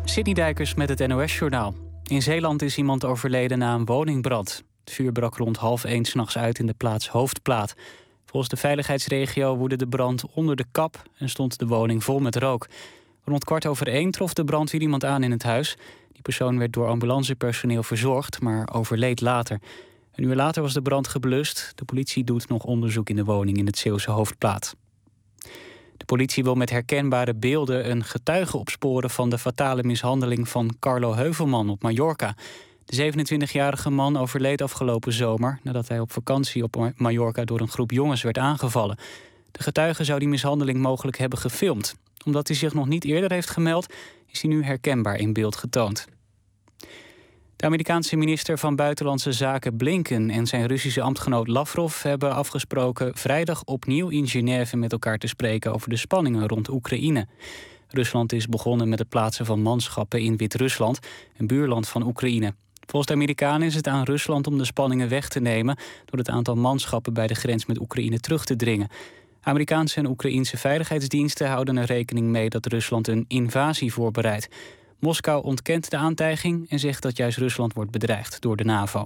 Sidney Dijkers met het NOS-journaal. In Zeeland is iemand overleden na een woningbrand. Het vuur brak rond 12:30 's nachts uit in de plaats Hoofdplaat. Volgens de veiligheidsregio woedde de brand onder de kap en stond de woning vol met rook. Rond 1:15 trof de brandweer iemand aan in het huis. Die persoon werd door ambulancepersoneel verzorgd, maar overleed later. Een uur later was de brand geblust. De politie doet nog onderzoek in de woning in het Zeeuwse Hoofdplaat. De politie wil met herkenbare beelden een getuige opsporen van de fatale mishandeling van Carlo Heuvelman op Mallorca. De 27-jarige man overleed afgelopen zomer nadat hij op vakantie op Mallorca door een groep jongens werd aangevallen. De getuige zou die mishandeling mogelijk hebben gefilmd. Omdat hij zich nog niet eerder heeft gemeld, is hij nu herkenbaar in beeld getoond. De Amerikaanse minister van Buitenlandse Zaken Blinken en zijn Russische ambtgenoot Lavrov hebben afgesproken vrijdag opnieuw in Genève met elkaar te spreken over de spanningen rond Oekraïne. Rusland is begonnen met het plaatsen van manschappen in Wit-Rusland, een buurland van Oekraïne. Volgens de Amerikanen is het aan Rusland om de spanningen weg te nemen door het aantal manschappen bij de grens met Oekraïne terug te dringen. Amerikaanse en Oekraïense veiligheidsdiensten houden er rekening mee dat Rusland een invasie voorbereidt. Moskou ontkent de aantijging en zegt dat juist Rusland wordt bedreigd door de NAVO.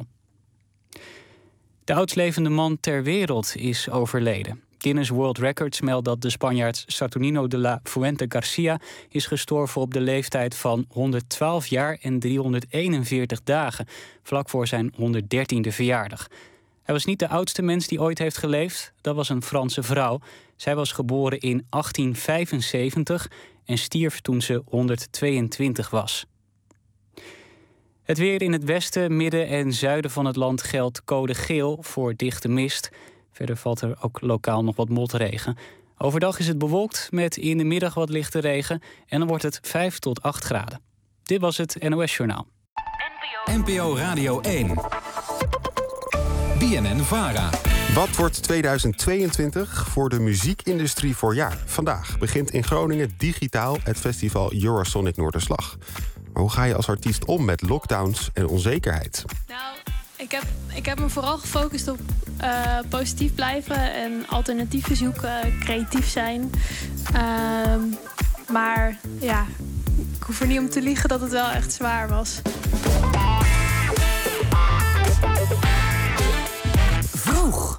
De oudst levende man ter wereld is overleden. Guinness World Records meldt dat de Spanjaard Saturnino de la Fuente Garcia is gestorven op de leeftijd van 112 jaar en 341 dagen, vlak voor zijn 113e verjaardag. Hij was niet de oudste mens die ooit heeft geleefd, dat was een Franse vrouw. Zij was geboren in 1875 en stierf toen ze 122 was. Het weer in het westen, midden en zuiden van het land geldt code geel voor dichte mist. Verder valt er ook lokaal nog wat motregen. Overdag is het bewolkt met in de middag wat lichte regen en dan wordt het 5 tot 8 graden. Dit was het NOS-journaal. NPO Radio 1. BNN-VARA. Wat wordt 2022 voor de muziekindustrie voor jaar? Vandaag begint in Groningen digitaal het festival Eurosonic Noorderslag. Maar hoe ga je als artiest om met lockdowns en onzekerheid? Nou, ik heb me vooral gefocust op positief blijven en alternatieven zoeken, creatief zijn. Maar ja, ik hoef er niet om te liegen dat het wel echt zwaar was. Vroeg.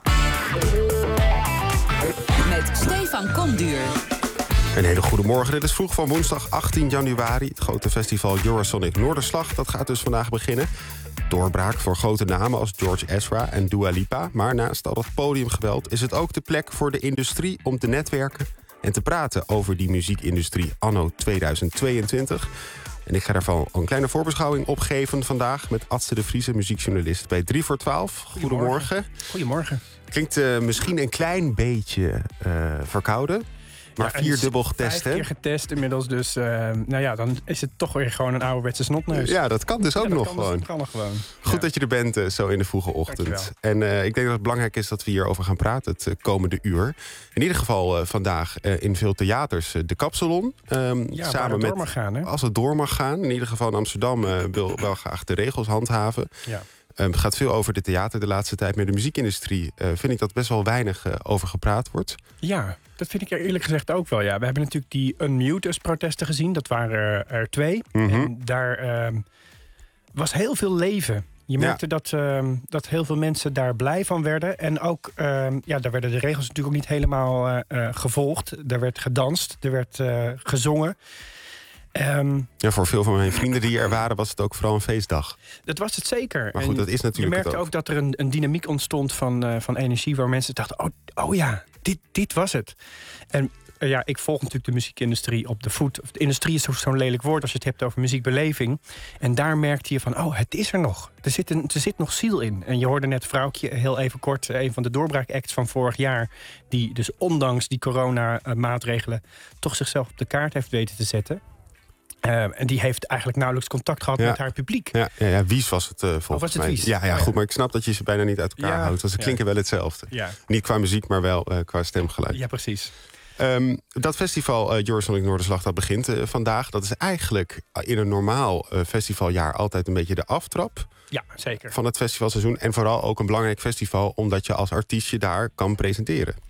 Met Stefan Komduur. Een hele goede morgen. Dit is Vroeg van woensdag 18 januari. Het grote festival Eurosonic Noorderslag. Dat gaat dus vandaag beginnen. Doorbraak voor grote namen als George Ezra en Dua Lipa. Maar naast al dat podiumgeweld is het ook de plek voor de industrie om te netwerken en te praten over die muziekindustrie anno 2022. En ik ga daarvan een kleine voorbeschouwing opgeven vandaag met Adse de Vriese, muziekjournalist bij 3 voor 12. Goedemorgen. Goedemorgen. Klinkt misschien een klein beetje verkouden. Maar ja, 4 dubbel getest, 5 keer getest inmiddels, dus dan is het toch weer gewoon een ouderwetse snotneus. Ja, dat kan dus ook nog gewoon. Dat kan nog gewoon. Goed dat je er bent zo in de vroege ochtend. Dankjewel. En ik denk dat het belangrijk is dat we hierover gaan praten het komende uur. In ieder geval vandaag in veel theaters de Kapsalon. Samen met, mag gaan, hè? Als het door mag gaan. In ieder geval in Amsterdam wil wel graag de regels handhaven. Ja. Het gaat veel over de theater de laatste tijd. Met de muziekindustrie vind ik dat best wel weinig over gepraat wordt. Ja, dat vind ik eerlijk gezegd ook wel. Ja. We hebben natuurlijk die Unmute-protesten gezien. Dat waren er 2. Mm-hmm. En daar was heel veel leven. Je merkte dat heel veel mensen daar blij van werden. En ook, daar werden de regels natuurlijk ook niet helemaal gevolgd. Er werd gedanst, er werd gezongen. Voor veel van mijn vrienden die er waren was het ook vooral een feestdag. Dat was het zeker. Maar goed, dat is natuurlijk. Je merkte ook dat er een dynamiek ontstond van energie waar mensen dachten, oh ja, dit was het. En ik volg natuurlijk de muziekindustrie op de voet. De industrie is zo'n lelijk woord als je het hebt over muziekbeleving. En daar merkte je van, het is er nog. Er zit nog ziel in. En je hoorde net Vrouwtje heel even kort, een van de doorbraakacts van vorig jaar, die dus ondanks die coronamaatregelen toch zichzelf op de kaart heeft weten te zetten. En die heeft eigenlijk nauwelijks contact gehad met haar publiek. Ja, Wies was het volgens mij. Ja, goed, maar ik snap dat je ze bijna niet uit elkaar houdt. Want ze klinken wel hetzelfde. Ja. Niet qua muziek, maar wel qua stemgeluid. Ja, precies. Dat festival Eurosonic Noorderslag dat begint vandaag. Dat is eigenlijk in een normaal festivaljaar altijd een beetje de aftrap. Ja, zeker. Van het festivalseizoen. En vooral ook een belangrijk festival omdat je als artiest je daar kan presenteren.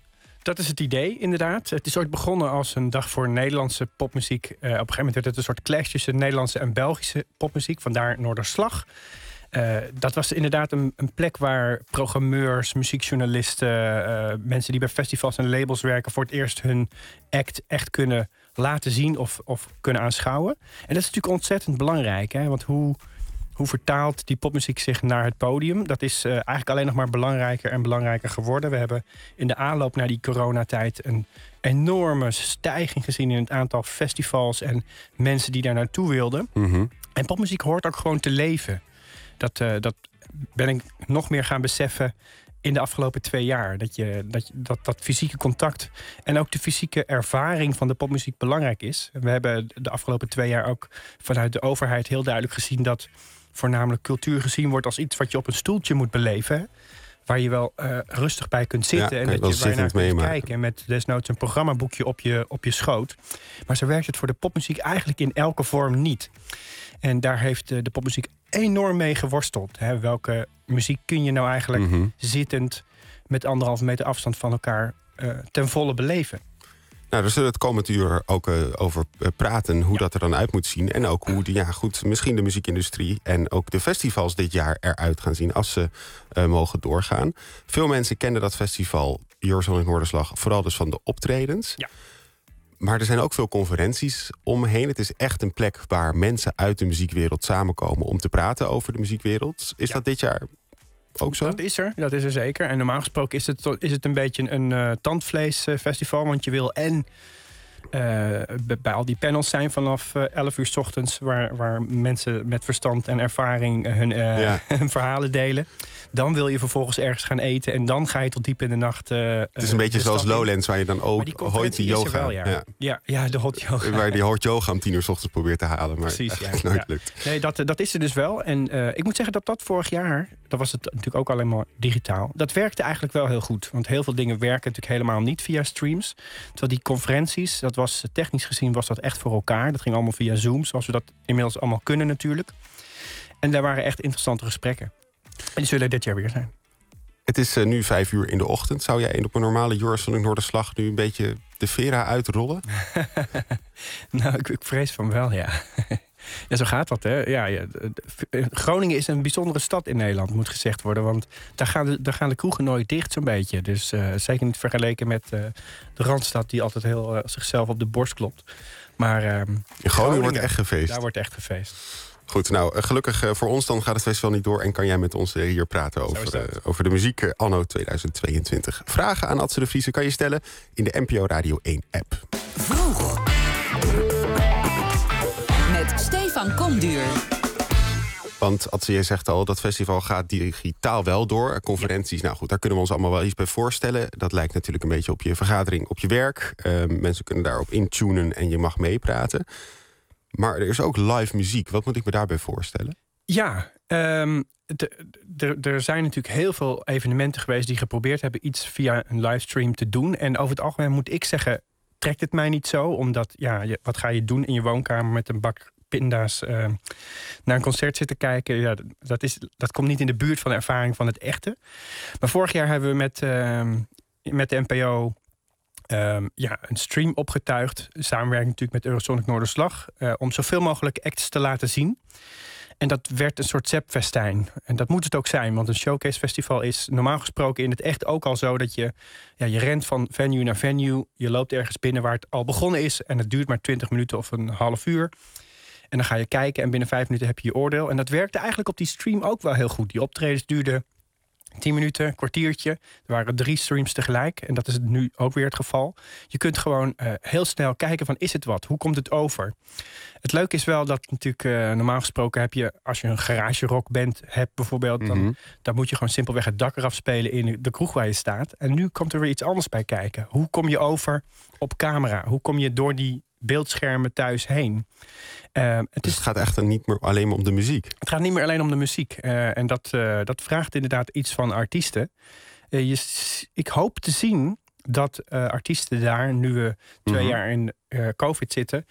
Dat is het idee, inderdaad. Het is ooit begonnen als een dag voor Nederlandse popmuziek. Op een gegeven moment werd het een soort clash tussen Nederlandse en Belgische popmuziek. Vandaar Noorderslag. Dat was inderdaad een plek waar programmeurs, muziekjournalisten, mensen die bij festivals en labels werken, voor het eerst hun act echt kunnen laten zien of kunnen aanschouwen. En dat is natuurlijk ontzettend belangrijk, hè? Want hoe vertaalt die popmuziek zich naar het podium? Dat is eigenlijk alleen nog maar belangrijker en belangrijker geworden. We hebben in de aanloop naar die coronatijd een enorme stijging gezien in het aantal festivals en mensen die daar naartoe wilden. Mm-hmm. En popmuziek hoort ook gewoon te leven. Dat ben ik nog meer gaan beseffen in de afgelopen 2 jaar. Dat fysieke contact en ook de fysieke ervaring van de popmuziek belangrijk is. We hebben de afgelopen 2 jaar ook vanuit de overheid heel duidelijk gezien dat voornamelijk cultuur gezien wordt als iets wat je op een stoeltje moet beleven. Waar je wel rustig bij kunt zitten en dat je waar je naar kunt kijken. En met desnoods een programmaboekje op je schoot. Maar zo werkt het voor de popmuziek eigenlijk in elke vorm niet. En daar heeft de popmuziek enorm mee geworsteld. Hè? Welke muziek kun je nou eigenlijk zittend met 1,5 meter afstand van elkaar ten volle beleven? Nou, daar zullen we het komend uur ook over praten, hoe dat er dan uit moet zien. En ook hoe misschien de muziekindustrie en ook de festivals dit jaar eruit gaan zien als ze mogen doorgaan. Veel mensen kennen dat festival Eurosonic Noorderslag vooral dus van de optredens. Ja. Maar er zijn ook veel conferenties omheen. Het is echt een plek waar mensen uit de muziekwereld samenkomen om te praten over de muziekwereld. Is dat dit jaar ook zo? Dat is er zeker. En normaal gesproken is het een beetje een tandvleesfestival. Want je wil bij al die panels zijn vanaf 11 uur 's ochtends, waar mensen met verstand en ervaring hun verhalen delen. Dan wil je vervolgens ergens gaan eten en dan ga je tot diep in de nacht. Het is een beetje zoals Lowlands, waar je dan ook hot yoga. Ja, de hot yoga. Waar je die hot yoga om 10 uur 's ochtends probeert te halen, maar precies, het nooit lukt. Nee, dat is er dus wel. En ik moet zeggen dat vorig jaar, dat was het natuurlijk ook alleen maar digitaal. Dat werkte eigenlijk wel heel goed. Want heel veel dingen werken natuurlijk helemaal niet via streams. Terwijl die conferenties, dat was technisch gezien was dat echt voor elkaar. Dat ging allemaal via Zoom, zoals we dat inmiddels allemaal kunnen natuurlijk. En daar waren echt interessante gesprekken. En die zullen dit jaar weer zijn. Het is nu 5 uur in de ochtend. Zou jij op een normale Eurosonic Noorderslag nu een beetje de Vera uitrollen? Nou, ik vrees van wel, ja. Ja, zo gaat dat, hè. Ja. Groningen is een bijzondere stad in Nederland, moet gezegd worden. Want daar gaan de kroegen nooit dicht, zo'n beetje. Dus zeker niet vergeleken met de Randstad, die altijd heel zichzelf op de borst klopt. Maar in Groningen wordt echt gefeest. Daar wordt echt gefeest. Goed, nou, gelukkig voor ons dan gaat het festival niet door en kan jij met ons hier praten over de muziek anno 2022. Vragen aan Adse de Vriese kan je stellen in de NPO Radio 1 app. Vroeg. Met Stefan Komduur. Want Adse, jij zegt al, dat festival gaat digitaal wel door. Conferenties, nou goed, daar kunnen we ons allemaal wel iets bij voorstellen. Dat lijkt natuurlijk een beetje op je vergadering op je werk. Mensen kunnen daarop intunen en je mag meepraten. Maar er is ook live muziek. Wat moet ik me daarbij voorstellen? Ja, er zijn natuurlijk heel veel evenementen geweest die geprobeerd hebben iets via een livestream te doen. En over het algemeen moet ik zeggen, trekt het mij niet zo. Omdat, wat ga je doen in je woonkamer met een bak pinda's naar een concert zitten kijken? Ja, dat komt niet in de buurt van de ervaring van het echte. Maar vorig jaar hebben we met de NPO een stream opgetuigd. Samenwerking natuurlijk met Eurosonic Noorderslag. Om zoveel mogelijk acts te laten zien. En dat werd een soort zapfestijn. En dat moet het ook zijn. Want een showcase festival is normaal gesproken in het echt ook al zo dat je rent van venue naar venue. Je loopt ergens binnen waar het al begonnen is. En het duurt maar 20 minuten of een half uur. En dan ga je kijken en binnen 5 minuten heb je je oordeel. En dat werkte eigenlijk op die stream ook wel heel goed. Die optredens duurden 10 minuten, een kwartiertje. Er waren 3 streams tegelijk. En dat is nu ook weer het geval. Je kunt gewoon heel snel kijken van, is het wat? Hoe komt het over? Het leuke is wel dat natuurlijk normaal gesproken heb je, als je een garage rock band hebt bijvoorbeeld, dan moet je gewoon simpelweg het dak eraf spelen in de kroeg waar je staat. En nu komt er weer iets anders bij kijken. Hoe kom je over op camera? Hoe kom je door die beeldschermen thuis heen? Het gaat echt niet meer alleen maar om de muziek. Het gaat niet meer alleen om de muziek. En dat vraagt inderdaad iets van artiesten. Ik hoop te zien dat artiesten daar, nu we 2 jaar in COVID zitten,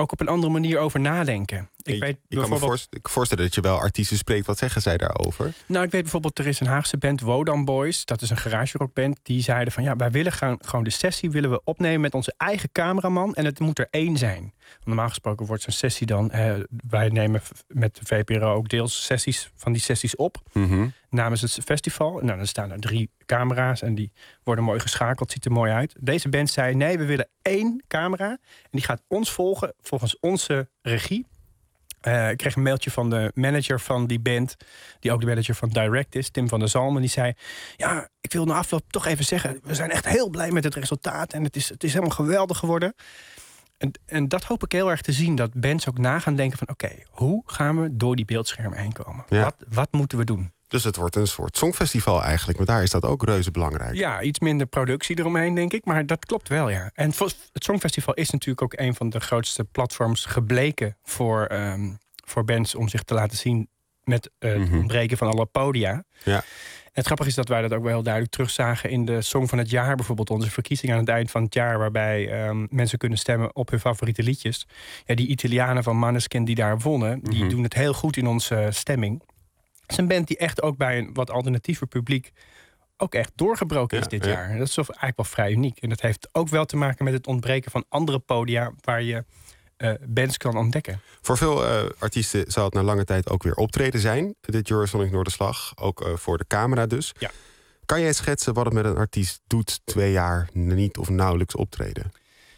ook op een andere manier over nadenken. Ik kan me voorstellen dat je wel artiesten spreekt. Wat zeggen zij daarover? Nou, ik weet bijvoorbeeld, er is een Haagse band, Wodan Boys. Dat is een garagerockband. Die zeiden van, wij willen gewoon de sessie willen we opnemen met onze eigen cameraman. En het moet er 1 zijn. Normaal gesproken wordt zo'n sessie dan... wij nemen met de VPRO ook deels van die sessies op. Mm-hmm. Namens het festival. Nou, dan staan er 3 camera's en die worden mooi geschakeld. Ziet er mooi uit. Deze band zei, nee, we willen 1 camera. En die gaat ons volgen, volgens onze regie. Ik kreeg een mailtje van de manager van die band, die ook de manager van Direct is, Tim van der Zalm. En die zei, ja, ik wil na afloop toch even zeggen, we zijn echt heel blij met het resultaat. En het is helemaal geweldig geworden. En dat hoop ik heel erg te zien, dat bands ook na gaan denken van, oké, hoe gaan we door die beeldschermen heen komen? Ja. Wat moeten we doen? Dus het wordt een soort songfestival eigenlijk. Maar daar is dat ook reuze belangrijk. Ja, iets minder productie eromheen, denk ik. Maar dat klopt wel, ja. En het Songfestival is natuurlijk ook een van de grootste platforms gebleken voor bands om zich te laten zien met het ontbreken van alle podia. Ja. En het grappige is dat wij dat ook wel heel duidelijk terugzagen in de Song van het Jaar. Bijvoorbeeld onze verkiezing aan het eind van het jaar, waarbij mensen kunnen stemmen op hun favoriete liedjes. Ja, die Italianen van Måneskin die daar wonnen, die doen het heel goed in onze stemming. Het is een band die echt ook bij een wat alternatiever publiek ook echt doorgebroken is dit jaar. Dat is eigenlijk wel vrij uniek. En dat heeft ook wel te maken met het ontbreken van andere podia waar je bands kan ontdekken. Voor veel artiesten zal het na lange tijd ook weer optreden zijn, dit Eurosonic Noorderslag. Ook voor de camera dus. Ja. Kan jij schetsen wat het met een artiest doet 2 jaar niet of nauwelijks optreden?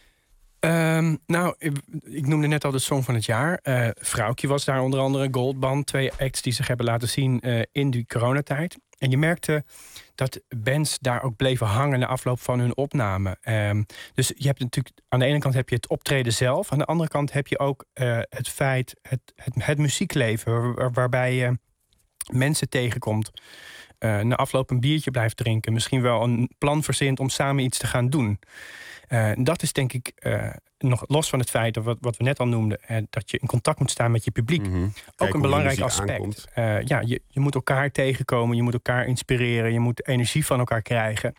Nou, ik noemde net al de Song van het Jaar. Vrouwtje was daar onder andere, Goldband. 2 acts die zich hebben laten zien in die coronatijd. En je merkte dat bands daar ook bleven hangen na afloop van hun opname. Dus je hebt natuurlijk, aan de ene kant heb je het optreden zelf. Aan de andere kant heb je ook het feit, het muziekleven, waarbij je mensen tegenkomt. Na afloop een biertje blijft drinken. Misschien wel een plan verzint om samen iets te gaan doen. Dat is denk ik nog los van het feit dat wat we net al noemden, dat je in contact moet staan met je publiek. Ook een belangrijk aspect. Je moet elkaar tegenkomen, je moet elkaar inspireren, je moet energie van elkaar krijgen.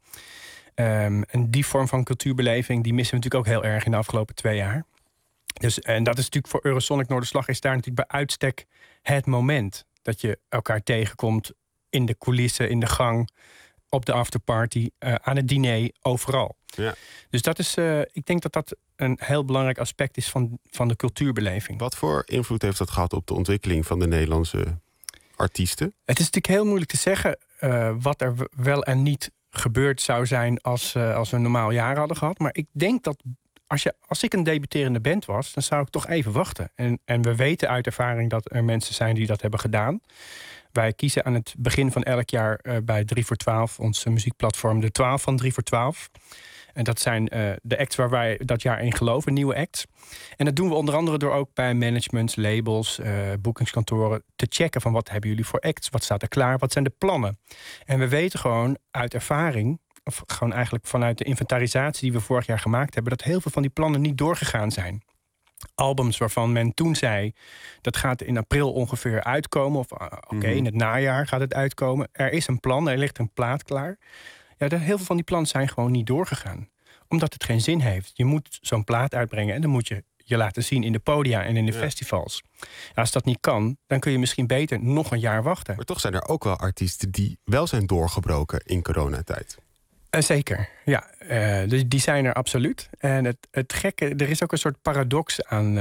En die vorm van cultuurbeleving die missen we natuurlijk ook heel erg in de afgelopen 2 jaar. Dus, en dat is natuurlijk voor Eurosonic Noorderslag is daar natuurlijk bij uitstek het moment dat je elkaar tegenkomt in de coulissen, in de gang, op de afterparty, aan het diner, overal. Ja. Dus dat is, ik denk dat dat een heel belangrijk aspect is van de cultuurbeleving. Wat voor invloed heeft dat gehad op de ontwikkeling van de Nederlandse artiesten? Het is natuurlijk heel moeilijk te zeggen wat er wel en niet gebeurd zou zijn als we een normaal jaar hadden gehad. Maar ik denk dat als ik een debuterende band was, dan zou ik toch even wachten. En we weten uit ervaring dat er mensen zijn die dat hebben gedaan. Wij kiezen aan het begin van elk jaar bij 3 voor 12, ons muziekplatform, de 12 van 3 voor 12. En dat zijn de acts waar wij dat jaar in geloven, nieuwe acts. En dat doen we onder andere door ook bij managements, labels, boekingskantoren te checken van wat hebben jullie voor acts, wat staat er klaar, wat zijn de plannen. En we weten gewoon uit ervaring, of gewoon eigenlijk vanuit de inventarisatie die we vorig jaar gemaakt hebben, dat heel veel van die plannen niet doorgegaan zijn. Albums waarvan men toen zei, dat gaat in april ongeveer uitkomen. Of in het najaar gaat het uitkomen. Er is een plan, er ligt een plaat klaar. Ja, heel veel van die plannen zijn gewoon niet doorgegaan. Omdat het geen zin heeft. Je moet zo'n plaat uitbrengen en dan moet je laten zien in de podia en in de festivals. Ja, als dat niet kan, dan kun je misschien beter nog een jaar wachten. Maar toch zijn er ook wel artiesten die wel zijn doorgebroken in coronatijd. Zeker, ja. Dus die zijn er absoluut. En het gekke, er is ook een soort paradox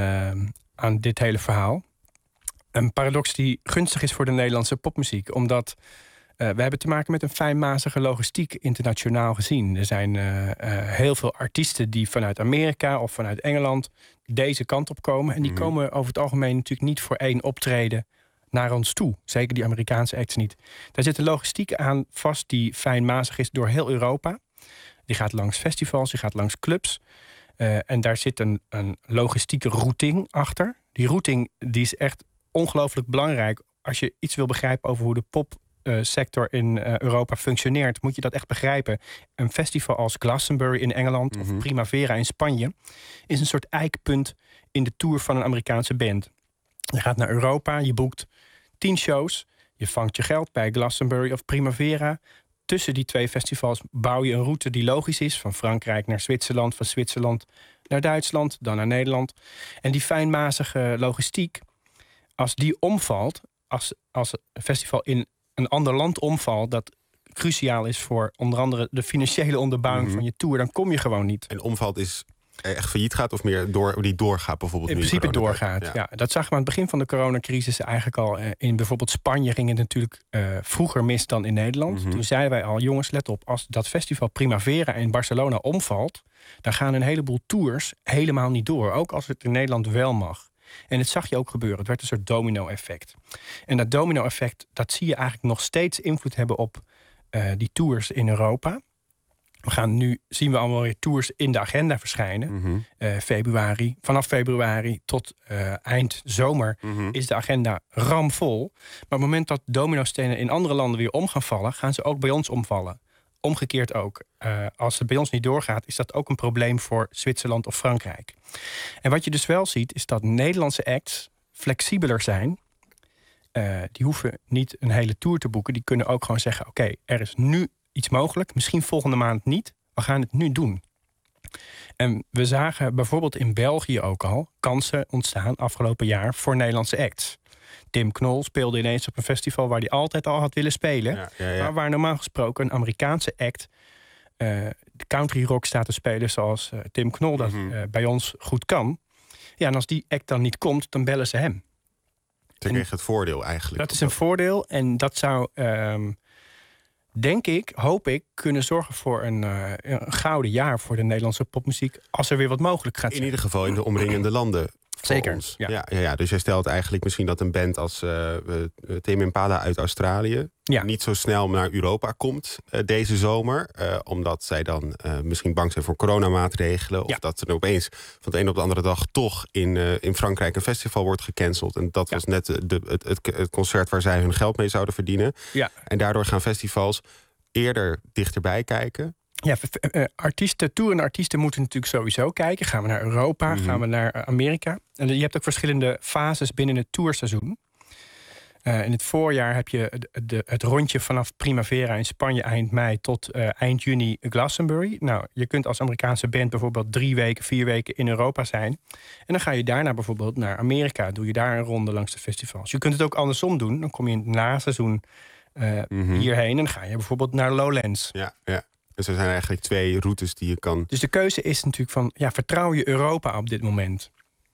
aan dit hele verhaal. Een paradox die gunstig is voor de Nederlandse popmuziek. Omdat we hebben te maken met een fijnmazige logistiek internationaal gezien. Er zijn heel veel artiesten die vanuit Amerika of vanuit Engeland deze kant op komen. En die komen over het algemeen natuurlijk niet voor 1 optreden naar ons toe. Zeker die Amerikaanse acts niet. Daar zit een logistiek aan vast die fijnmazig is door heel Europa. Die gaat langs festivals, die gaat langs clubs. En daar zit een logistieke routing achter. Die routing die is echt ongelooflijk belangrijk. Als je iets wil begrijpen over hoe de popsector in Europa functioneert, moet je dat echt begrijpen. Een festival als Glastonbury in Engeland of Primavera in Spanje is een soort eikpunt in de tour van een Amerikaanse band. Je gaat naar Europa, je boekt 10 shows. Je vangt je geld bij Glastonbury of Primavera. Tussen die 2 festivals bouw je een route die logisch is. Van Frankrijk naar Zwitserland, van Zwitserland naar Duitsland, dan naar Nederland. En die fijnmazige logistiek, als die omvalt, als een festival in een ander land omvalt, dat cruciaal is voor onder andere de financiële onderbouwing van je tour, dan kom je gewoon niet. En omvalt is echt failliet gaat of meer niet doorgaat bijvoorbeeld? In principe doorgaat, ja. Dat zagen we aan het begin van de coronacrisis eigenlijk al. In bijvoorbeeld Spanje ging het natuurlijk vroeger mis dan in Nederland. Toen zeiden wij al, jongens, let op, als dat festival Primavera in Barcelona omvalt, dan gaan een heleboel tours helemaal niet door. Ook als het in Nederland wel mag. En het zag je ook gebeuren. Het werd een soort domino-effect. En dat domino-effect, dat zie je eigenlijk nog steeds invloed hebben op die tours in Europa. Zien we allemaal weer tours in de agenda verschijnen. Vanaf februari tot eind zomer is de agenda ramvol. Maar op het moment dat dominostenen in andere landen weer om gaan vallen, gaan ze ook bij ons omvallen. Omgekeerd ook. Als het bij ons niet doorgaat, is dat ook een probleem voor Zwitserland of Frankrijk. En wat je dus wel ziet, is dat Nederlandse acts flexibeler zijn. Die hoeven niet een hele tour te boeken. Die kunnen ook gewoon zeggen, oké, er is nu iets mogelijk. Misschien volgende maand niet. We gaan het nu doen. En we zagen bijvoorbeeld in België ook al kansen ontstaan afgelopen jaar voor Nederlandse acts. Tim Knol speelde ineens op een festival waar hij altijd al had willen spelen. Ja. Maar waar normaal gesproken een Amerikaanse act de country rock staat te spelen zoals Tim Knol dat bij ons goed kan. Ja, en als die act dan niet komt, dan bellen ze hem. Ze kreeg het voordeel eigenlijk. Dat is een voordeel en dat zou, denk ik, hoop ik, kunnen zorgen voor een gouden jaar voor de Nederlandse popmuziek, als er weer wat mogelijk gaat zijn. In ieder geval in de omringende landen. Zeker. Ons. Ja. Dus jij stelt eigenlijk misschien dat een band als Tame Impala uit Australië niet zo snel naar Europa komt deze zomer. Omdat zij dan misschien bang zijn voor coronamaatregelen. Of dat er opeens van de een op de andere dag toch in Frankrijk een festival wordt gecanceld. En dat was net het concert waar zij hun geld mee zouden verdienen. Ja. En daardoor gaan festivals eerder dichterbij kijken. Ja, toerende artiesten moeten natuurlijk sowieso kijken. Gaan we naar Europa, gaan we naar Amerika. En je hebt ook verschillende fases binnen het tourseizoen. In het voorjaar heb je het rondje vanaf Primavera in Spanje eind mei tot eind juni Glastonbury. Nou, je kunt als Amerikaanse band bijvoorbeeld 3 weken, 4 weken in Europa zijn. En dan ga je daarna bijvoorbeeld naar Amerika. Doe je daar een ronde langs de festivals. Je kunt het ook andersom doen. Dan kom je in het naseizoen hierheen en dan ga je bijvoorbeeld naar Lowlands. Ja. Dus er zijn eigenlijk 2 routes die je kan. Dus de keuze is natuurlijk van, vertrouw je Europa op dit moment?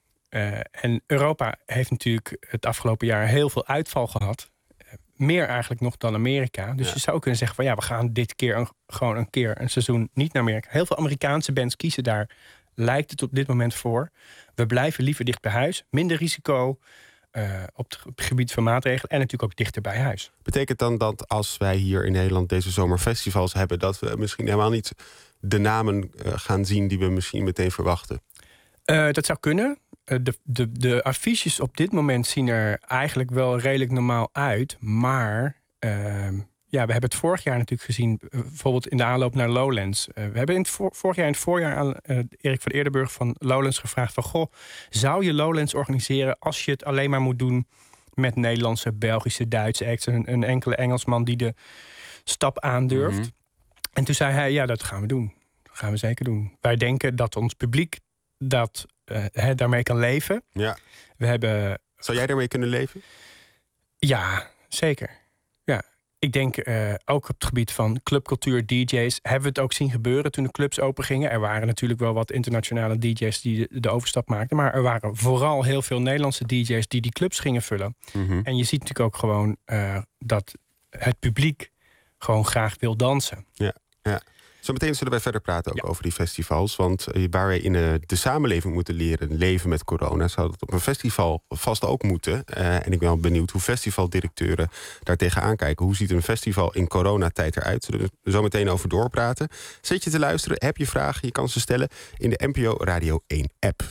En Europa heeft natuurlijk het afgelopen jaar heel veel uitval gehad. Meer eigenlijk nog dan Amerika. Dus je zou kunnen zeggen van, we gaan dit keer gewoon een keer een seizoen niet naar Amerika. Heel veel Amerikaanse bands kiezen daar, lijkt het op dit moment voor. We blijven liever dicht bij huis. Minder risico op het gebied van maatregelen. En natuurlijk ook dichter bij huis. Betekent dan dat als wij hier in Nederland deze zomer festivals hebben, dat we misschien helemaal niet de namen gaan zien die we misschien meteen verwachten? Dat zou kunnen. De affiches op dit moment zien er eigenlijk wel redelijk normaal uit. Maar we hebben het vorig jaar natuurlijk gezien, bijvoorbeeld in de aanloop naar Lowlands. We hebben vorig jaar in het voorjaar aan Erik van Eerdenburg van Lowlands gevraagd van, goh, zou je Lowlands organiseren als je het alleen maar moet doen met Nederlandse, Belgische, Duitse acts, een enkele Engelsman die de stap aandurft? En toen zei hij, dat gaan we doen. Dat gaan we zeker doen. Wij denken dat ons publiek daarmee kan leven. Ja. Zou jij daarmee kunnen leven? Ja, zeker. Ja. Ik denk ook op het gebied van clubcultuur, DJ's, hebben we het ook zien gebeuren toen de clubs open gingen. Er waren natuurlijk wel wat internationale DJ's die de overstap maakten. Maar er waren vooral heel veel Nederlandse DJ's die clubs gingen vullen. En je ziet natuurlijk ook gewoon dat het publiek gewoon graag wil dansen. Ja. Zometeen zullen wij verder praten ook over die festivals. Want waar wij in de samenleving moeten leren leven met corona, zou dat op een festival vast ook moeten. En ik ben wel benieuwd hoe festivaldirecteuren daar tegenaan kijken. Hoe ziet een festival in coronatijd eruit? Zullen we er zo meteen over doorpraten. Zit je te luisteren? Heb je vragen? Je kan ze stellen in de NPO Radio 1 app.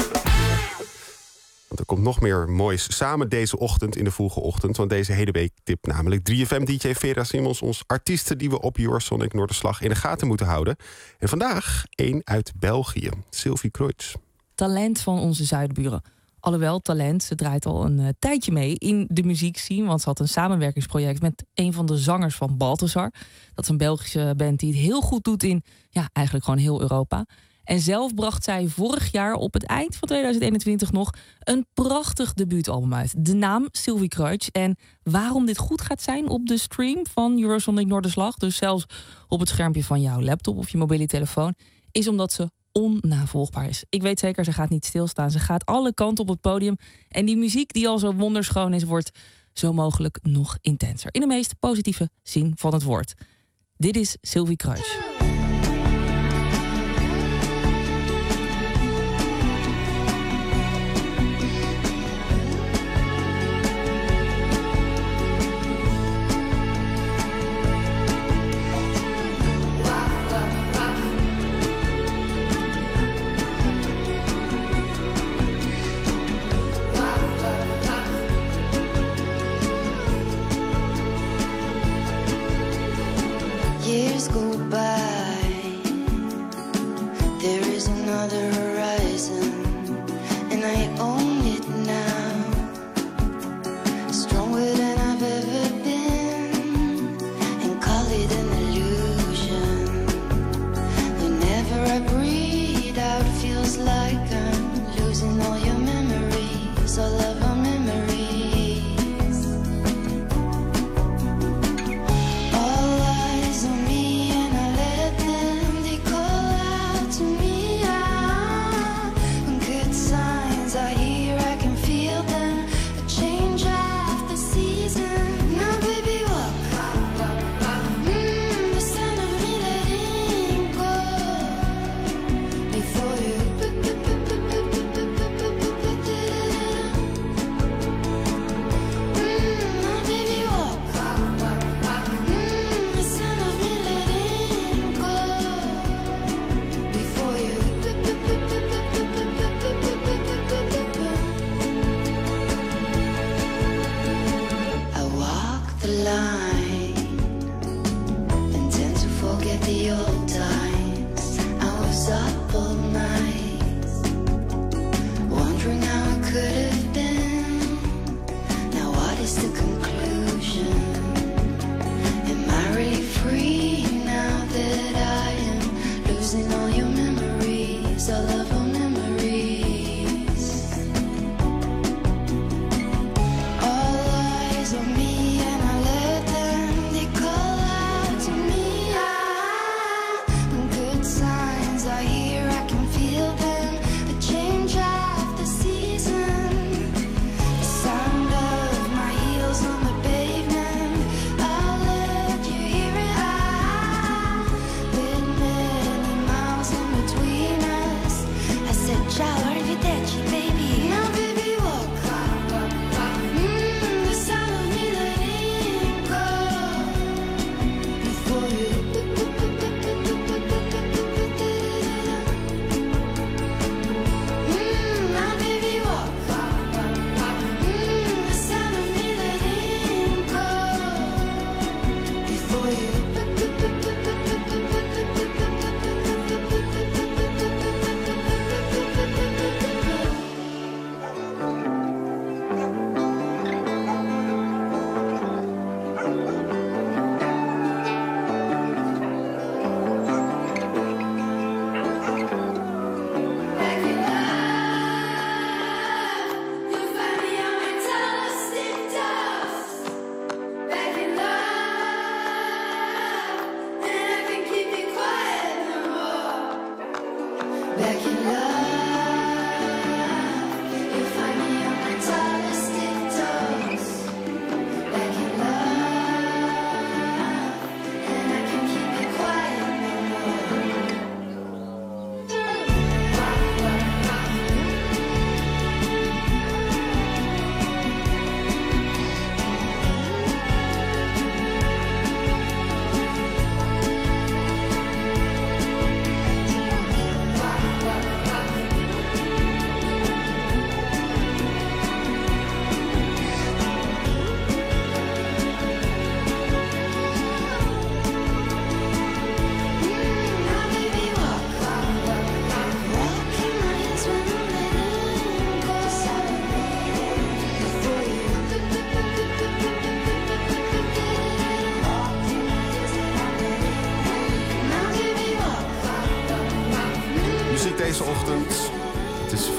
Want er komt nog meer moois samen deze ochtend in de vroege ochtend. Want deze hele week tipt namelijk 3FM-dj Vera Simons ons artiesten die we op Eurosonic Noorderslag in de gaten moeten houden. En vandaag 1 uit België, Sylvie Kreutz. Talent van onze zuidburen. Alhoewel talent, ze draait al een tijdje mee in de muziekscene. Want ze had een samenwerkingsproject met een van de zangers van Balthazar. Dat is een Belgische band die het heel goed doet in eigenlijk gewoon heel Europa. En zelf bracht zij vorig jaar op het eind van 2021 nog een prachtig debuutalbum uit. De naam Sylvie Kreutsch. En waarom dit goed gaat zijn op de stream van Eurosonic Noorderslag, dus zelfs op het schermpje van jouw laptop of je mobiele telefoon, is omdat ze onnavolgbaar is. Ik weet zeker, ze gaat niet stilstaan. Ze gaat alle kanten op het podium. En die muziek die al zo wonderschoon is, wordt zo mogelijk nog intenser. In de meest positieve zin van het woord. Dit is Sylvie Kreutsch. Years go by, there is another horizon, and I own it now, stronger than I've ever been, and call it an illusion. Whenever I breathe out, feels like I'm losing all your memories, all of our memories. Heels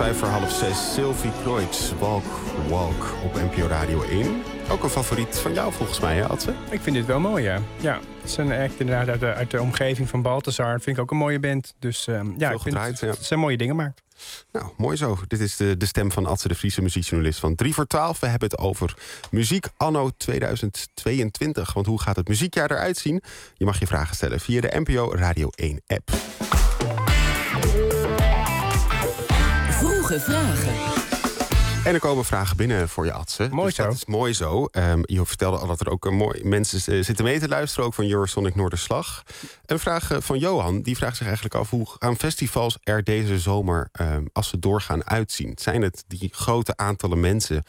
5:45, Sylvie Kreutz, Walk, Walk op NPO Radio 1. Ook een favoriet van jou volgens mij, hè, Adse? Ik vind dit wel mooi, ja. Ja, het is een act inderdaad uit de omgeving van Balthazar. Dat vind ik ook een mooie band. Dus ja, ik vind dat ze mooie dingen maakt. Nou, mooi zo. Dit is de stem van Adse de Vriese, muziekjournalist van 3:12. We hebben het over muziek anno 2022. Want hoe gaat het muziekjaar eruit zien? Je mag je vragen stellen via de NPO Radio 1 app. Vroege vragen. En er komen vragen binnen voor je, Adse. Mooi dus zo. dat is mooi zo. Je vertelde al dat er ook mensen zitten mee te luisteren, ook van Eurosonic Noorderslag. Een vraag van Johan, die vraagt zich eigenlijk af: hoe gaan festivals er deze zomer, als ze doorgaan, uitzien? Zijn het die grote aantallen mensen,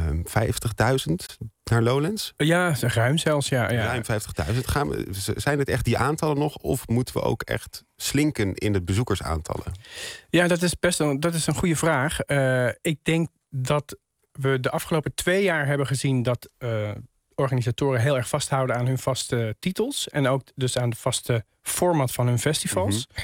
50.000 naar Lowlands? Ja, ruim zelfs, ja. Ruim 50.000. Zijn het echt die aantallen nog? Of moeten we ook echt slinken in de bezoekersaantallen? Ja, dat is een goede vraag. Ik denk dat we de afgelopen 2 jaar hebben gezien dat organisatoren heel erg vasthouden aan hun vaste titels. En ook dus aan de vaste format van hun festivals. Mm-hmm.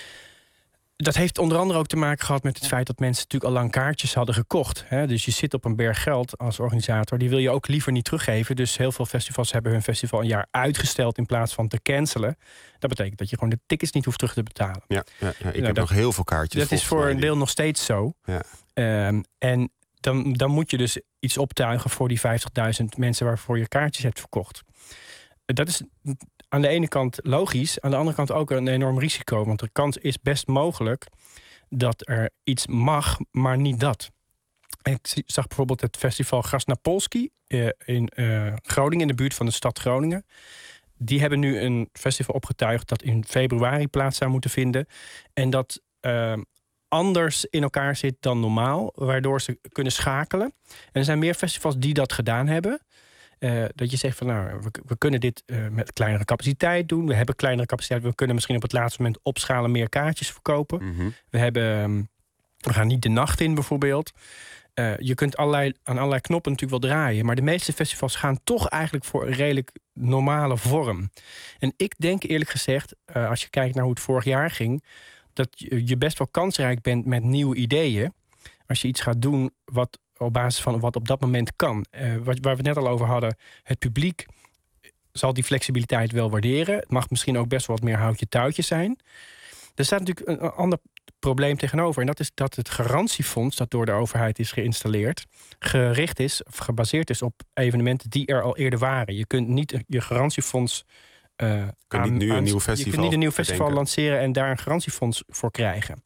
Dat heeft onder andere ook te maken gehad met het feit dat mensen natuurlijk al lang kaartjes hadden gekocht. Hè? Dus je zit op een berg geld als organisator. Die wil je ook liever niet teruggeven. Dus heel veel festivals hebben hun festival een jaar uitgesteld in plaats van te cancelen. Dat betekent dat je gewoon de tickets niet hoeft terug te betalen. Ja, ik heb nog heel veel kaartjes. Dat is voor een deel nog steeds zo. Ja. En dan moet je dus iets optuigen voor die 50.000 mensen waarvoor je kaartjes hebt verkocht. Dat is aan de ene kant logisch, aan de andere kant ook een enorm risico. Want de kans is best mogelijk dat er iets mag, maar niet dat. Ik zag bijvoorbeeld het festival Krasnapolski in Groningen, in de buurt van de stad Groningen. Die hebben nu een festival opgetuigd dat in februari plaats zou moeten vinden. En dat anders in elkaar zit dan normaal, waardoor ze kunnen schakelen. En er zijn meer festivals die dat gedaan hebben. Dat je zegt van nou, we kunnen dit met kleinere capaciteit doen. We hebben kleinere capaciteit. We kunnen misschien op het laatste moment opschalen, meer kaartjes verkopen. Mm-hmm. We gaan niet de nacht in bijvoorbeeld. Je kunt aan allerlei knoppen natuurlijk wel draaien. Maar de meeste festivals gaan toch eigenlijk voor een redelijk normale vorm. En ik denk eerlijk gezegd, als je kijkt naar hoe het vorig jaar ging, dat je best wel kansrijk bent met nieuwe ideeën. Als je iets gaat doen wat op basis van wat op dat moment kan. Waar we het net al over hadden, het publiek zal die flexibiliteit wel waarderen. Het mag misschien ook best wel wat meer houtje-touwtje zijn. Er staat natuurlijk een ander probleem tegenover. En dat is dat het garantiefonds dat door de overheid is geïnstalleerd, gericht is of gebaseerd is op evenementen die er al eerder waren. Je kunt niet je garantiefonds je kunt niet een nieuw festival lanceren en daar een garantiefonds voor krijgen.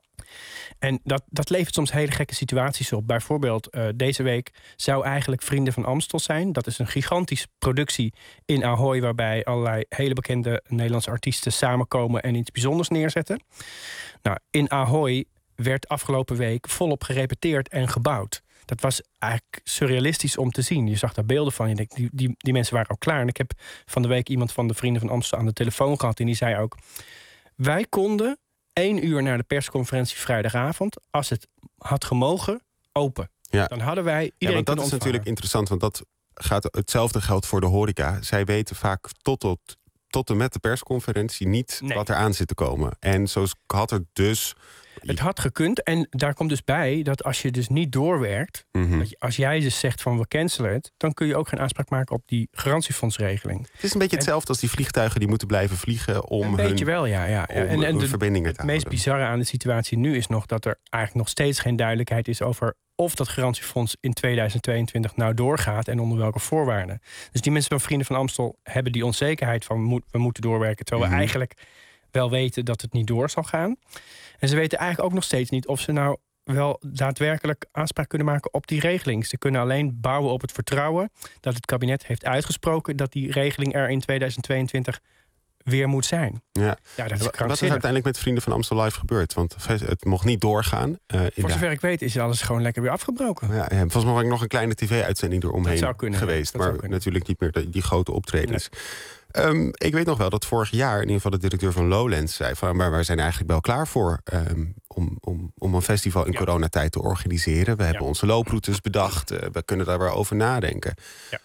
En dat levert soms hele gekke situaties op. Bijvoorbeeld deze week zou eigenlijk Vrienden van Amstel zijn. Dat is een gigantische productie in Ahoy, waarbij allerlei hele bekende Nederlandse artiesten samenkomen en iets bijzonders neerzetten. Nou, in Ahoy werd afgelopen week volop gerepeteerd en gebouwd. Dat was eigenlijk surrealistisch om te zien. Je zag daar beelden van. Je denkt, die mensen waren al klaar. En ik heb van de week iemand van de Vrienden van Amstel aan de telefoon gehad. En die zei ook, wij konden 1 uur na de persconferentie vrijdagavond, als het had gemogen, open. Ja. Dan hadden wij iedereen want dat kunnen is ontvangen. natuurlijk interessant, want dat gaat hetzelfde geldt voor de horeca. Zij weten vaak tot en met de persconferentie niet wat er aan zit te komen. En zo had er dus... Het had gekund en daar komt dus bij dat als je dus niet doorwerkt, als jij dus zegt van we cancelen het, dan kun je ook geen aanspraak maken op die garantiefondsregeling. Het is een beetje hetzelfde als die vliegtuigen die moeten blijven vliegen om een beetje wel, ja. En de verbindingen te het meest bizarre aan de situatie nu is nog dat er eigenlijk nog steeds geen duidelijkheid is over of dat garantiefonds in 2022 nou doorgaat en onder welke voorwaarden. Dus die mensen van Vrienden van Amstel hebben die onzekerheid van we moeten doorwerken, terwijl we eigenlijk wel weten dat het niet door zal gaan. En ze weten eigenlijk ook nog steeds niet of ze nou wel daadwerkelijk aanspraak kunnen maken op die regeling. Ze kunnen alleen bouwen op het vertrouwen dat het kabinet heeft uitgesproken dat die regeling er in 2022 weer moet zijn. Ja. Ja, dat is Wat is uiteindelijk met Vrienden van Amstel Live gebeurd? Want het mocht niet doorgaan. Voor zover ik weet is alles gewoon lekker weer afgebroken. Ja, volgens mij was nog een kleine tv-uitzending eromheen geweest. Maar natuurlijk niet meer die grote optredens. Nee. Ik weet nog wel dat vorig jaar in ieder geval de directeur van Lowlands zei van, maar wij zijn eigenlijk wel klaar voor om een festival in coronatijd te organiseren. We hebben onze looproutes bedacht. We kunnen daar weer over nadenken. Ja.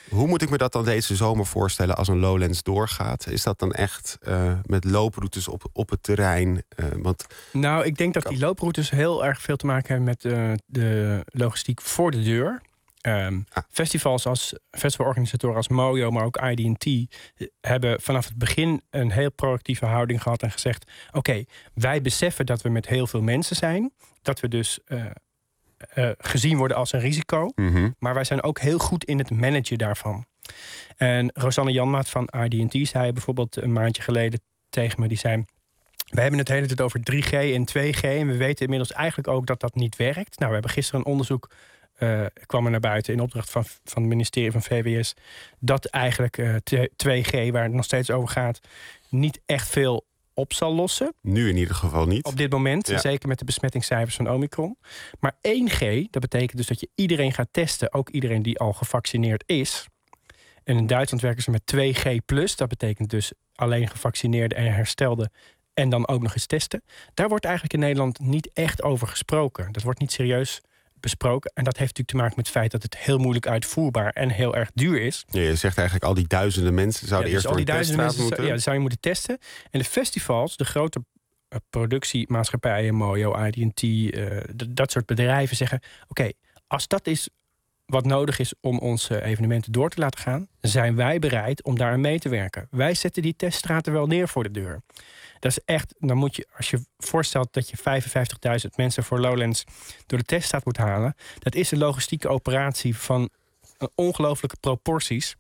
Hoe moet ik me dat dan deze zomer voorstellen als een Lowlands doorgaat? Is dat dan echt met looproutes op het terrein? Nou, ik denk dat die looproutes heel erg veel te maken hebben met de logistiek voor de deur. Festivals als festivalorganisatoren als Mojo, maar ook ID&T hebben vanaf het begin een heel proactieve houding gehad en gezegd: oké, wij beseffen dat we met heel veel mensen zijn, dat we dus gezien worden als een risico, maar wij zijn ook heel goed in het managen daarvan. En Rosanne Janmaat van ID&T zei bijvoorbeeld een maandje geleden tegen me, die zei: we hebben het de hele tijd over 3G en 2G en we weten inmiddels eigenlijk ook dat dat niet werkt. Nou, we hebben gisteren een onderzoek kwam er naar buiten in opdracht van het ministerie van VWS, dat eigenlijk 2G, waar het nog steeds over gaat, niet echt veel op zal lossen. Nu in ieder geval niet. Op dit moment, zeker met de besmettingscijfers van Omicron. Maar 1G, dat betekent dus dat je iedereen gaat testen, ook iedereen die al gevaccineerd is. En in Duitsland werken ze met 2G+, dat betekent dus alleen gevaccineerden en herstelden en dan ook nog eens testen. Daar wordt eigenlijk in Nederland niet echt over gesproken. Dat wordt niet serieus besproken. En dat heeft natuurlijk te maken met het feit dat het heel moeilijk uitvoerbaar en heel erg duur is. Ja, je zegt eigenlijk al die duizenden mensen zouden eerst door een teststraat moeten. Ja, zou je moeten testen. En de festivals, de grote productiemaatschappijen, Mojo, ID&T, dat soort bedrijven zeggen: oké, als dat is wat nodig is om onze evenementen door te laten gaan, zijn wij bereid om daar aan mee te werken. Wij zetten die teststraten wel neer voor de deur. Dat is echt, dan moet je, als je voorstelt dat je 55.000 mensen voor Lowlands door de teststraat moet halen, dat is een logistieke operatie van ongelooflijke proporties.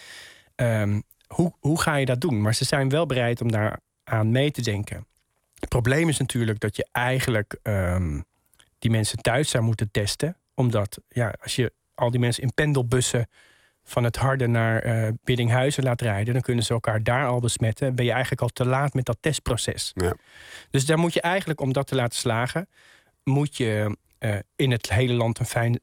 Hoe ga je dat doen? Maar ze zijn wel bereid om daar aan mee te denken. Het probleem is natuurlijk dat je eigenlijk die mensen thuis zou moeten testen, omdat als je al die mensen in pendelbussen van het Harde naar Biddinghuizen laat rijden, dan kunnen ze elkaar daar al besmetten. Ben je eigenlijk al te laat met dat testproces. Ja. Dus daar moet je eigenlijk, om dat te laten slagen, moet je in het hele land een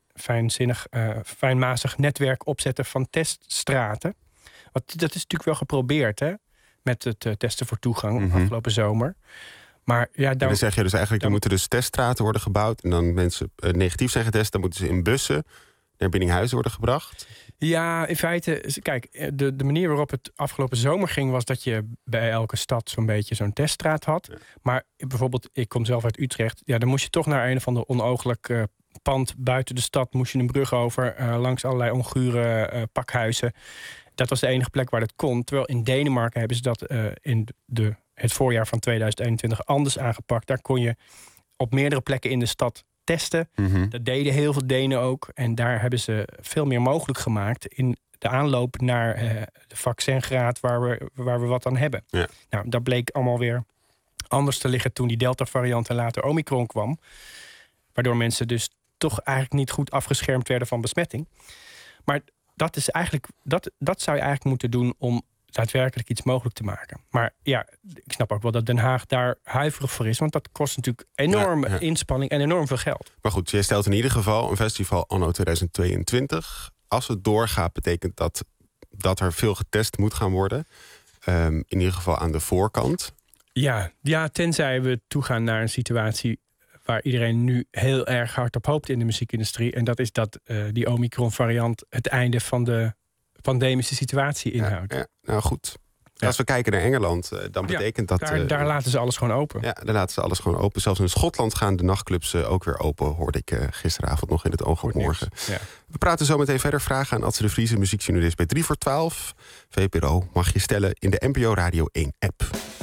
fijnmazig netwerk opzetten van teststraten. Want dat is natuurlijk wel geprobeerd, hè, met het testen voor toegang afgelopen zomer. Maar dan zeg je dus eigenlijk, er moeten dus teststraten worden gebouwd en dan mensen negatief zijn getest, dan moeten ze in bussen naar Biddinghuizen worden gebracht? Ja, in feite, kijk, de manier waarop het afgelopen zomer ging was dat je bij elke stad zo'n beetje zo'n teststraat had. Ja. Maar bijvoorbeeld, ik kom zelf uit Utrecht, dan moest je toch naar een of ander onooglijk pand buiten de stad, moest je een brug over, langs allerlei ongure pakhuizen. Dat was de enige plek waar dat kon. Terwijl in Denemarken hebben ze dat in het voorjaar van 2021 anders aangepakt. Daar kon je op meerdere plekken in de stad testen. Dat deden heel veel Denen ook. En daar hebben ze veel meer mogelijk gemaakt in de aanloop naar de vaccingraad waar we wat aan hebben. Ja. Nou, dat bleek allemaal weer anders te liggen toen die Delta-variant en later Omicron kwam. Waardoor mensen dus toch eigenlijk niet goed afgeschermd werden van besmetting. Maar dat is eigenlijk, dat zou je eigenlijk moeten doen om daadwerkelijk iets mogelijk te maken. Maar ja, ik snap ook wel dat Den Haag daar huiverig voor is, want dat kost natuurlijk enorme inspanning en enorm veel geld. Maar goed, jij stelt in ieder geval een festival anno 2022. Als het doorgaat, betekent dat er veel getest moet gaan worden. In ieder geval aan de voorkant. Ja, tenzij we toegaan naar een situatie waar iedereen nu heel erg hard op hoopt in de muziekindustrie. En dat is dat die Omicron-variant het einde van de pandemische situatie inhoudt. Ja, nou goed. Als we kijken naar Engeland, dan betekent dat... Daar laten ze alles gewoon open. Ja, daar laten ze alles gewoon open. Zelfs in Schotland gaan de nachtclubs ook weer open, hoorde ik gisteravond nog in het Oog op Morgen. Ja. We praten zo meteen verder. Vragen aan Adse de Vriese, muziekjournalist bij 3 voor 12. VPRO mag je stellen in de NPO Radio 1-app.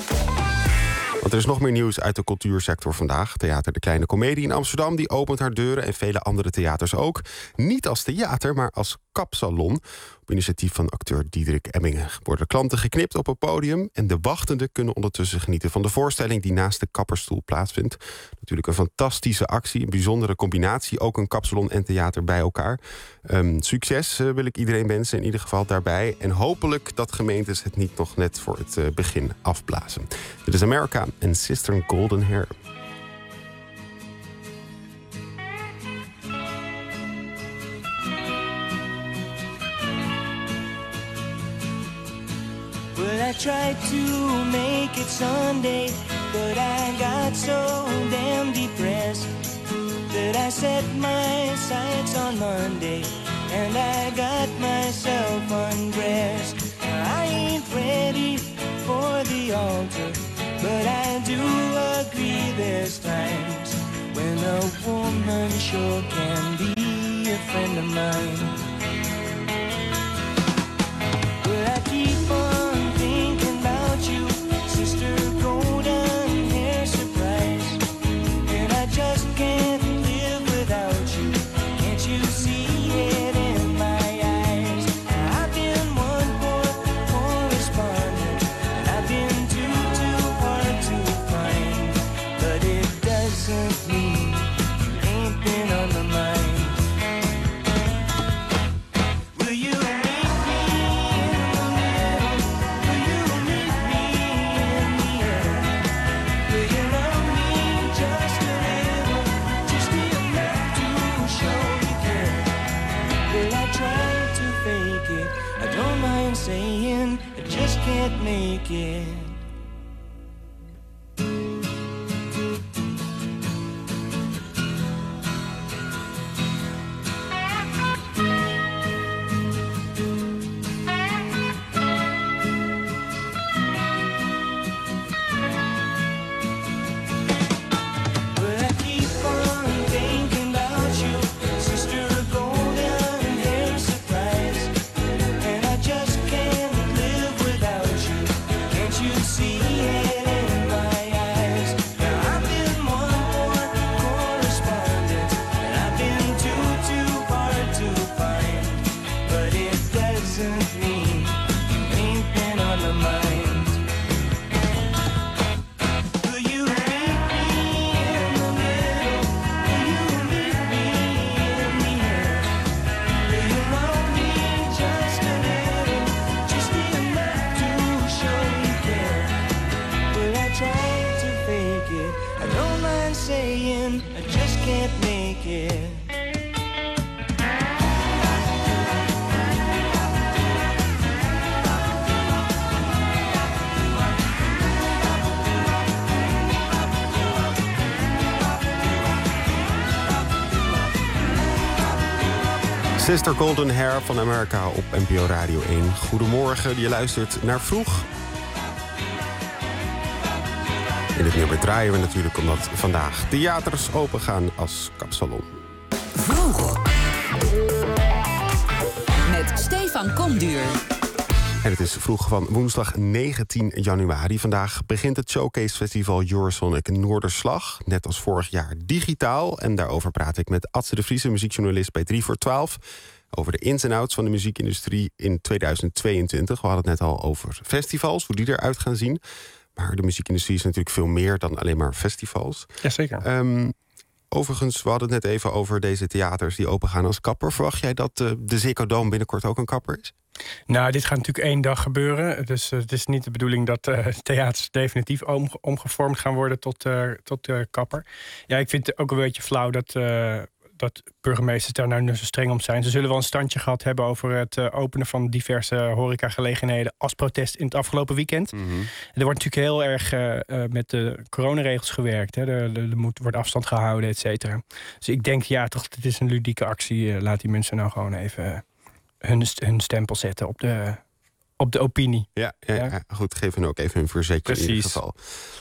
Want er is nog meer nieuws uit de cultuursector vandaag. Theater De Kleine Comedie in Amsterdam, die opent haar deuren. En vele andere theaters ook. Niet als theater, maar als kapsalon. Op initiatief van acteur Diederik Emmingen worden klanten geknipt op het podium. En de wachtenden kunnen ondertussen genieten van de voorstelling die naast de kapperstoel plaatsvindt. Natuurlijk een fantastische actie, een bijzondere combinatie. Ook een kapsalon en theater bij elkaar. Succes wil ik iedereen wensen, in ieder geval daarbij. En hopelijk dat gemeentes het niet nog net voor het begin afblazen. Dit is America en Sister Golden Hair. Well, I tried to make it Sunday, but I got so damn depressed that I set my sights on Monday, and I got myself undressed. I ain't ready for the altar, but I do agree there's times when a woman sure can be a friend of mine. But I keep on thinking about you, sister golden hair surprise, and I just can't live without you. Can't you see it in my eyes? I've been one poor correspondent, and I've been too hard to find, but it doesn't mean you ain't been on my mind. Will you meet me in the middle? Will you meet me in the air? Will you love me just a little, just enough to show you care? Will I try to fake it? I don't mind saying I just can't make it. But I keep on thinking about you, sister golden hair surprise, and I just can't live without you. Can't you see it in my eyes? Now I've been one more correspondent, and I've been too hard to find, but it doesn't mean you ain't been on my mind. Will you meet me in the middle? Will you meet me in the air? Will you love me just a little, just enough to show you care? Will I try to fake it? I don't mind saying I just can't make it. Sister Golden Hair van America op NPO Radio 1. Goedemorgen, je luistert naar Vroeg. In het nummer draaien we natuurlijk omdat vandaag theaters open gaan als kapsalon. Vroeg. Met Stefan Komduur. En het is vroeg van woensdag 19 januari. Vandaag begint het Showcase Festival Eurosonic Noorderslag. Net als vorig jaar digitaal. En daarover praat ik met Adse de Vriese, muziekjournalist bij 3 voor 12... over de ins en outs van de muziekindustrie in 2022. We hadden het net al over festivals, hoe die eruit gaan zien. Maar de muziekindustrie is natuurlijk veel meer dan alleen maar festivals. Jazeker. Overigens, we hadden het net even over deze theaters die open gaan als kapper. Verwacht jij dat de Ziggo Dome binnenkort ook een kapper is? Nou, dit gaat natuurlijk 1 dag gebeuren. Dus het is niet de bedoeling dat theaters definitief omgevormd gaan worden tot kapper. Ja, ik vind het ook een beetje flauw dat burgemeesters daar nou zo streng om zijn. Ze zullen wel een standje gehad hebben over het openen van diverse horecagelegenheden als protest in het afgelopen weekend. Mm-hmm. Er wordt natuurlijk heel erg met de coronaregels gewerkt. Hè. Er wordt afstand gehouden, et cetera. Dus ik denk, ja, toch, dit is een ludieke actie. Laat die mensen nou gewoon even hun stempel zetten op de opinie. Ja, goed, geef hen ook even hun verzetje. Precies. In ieder geval.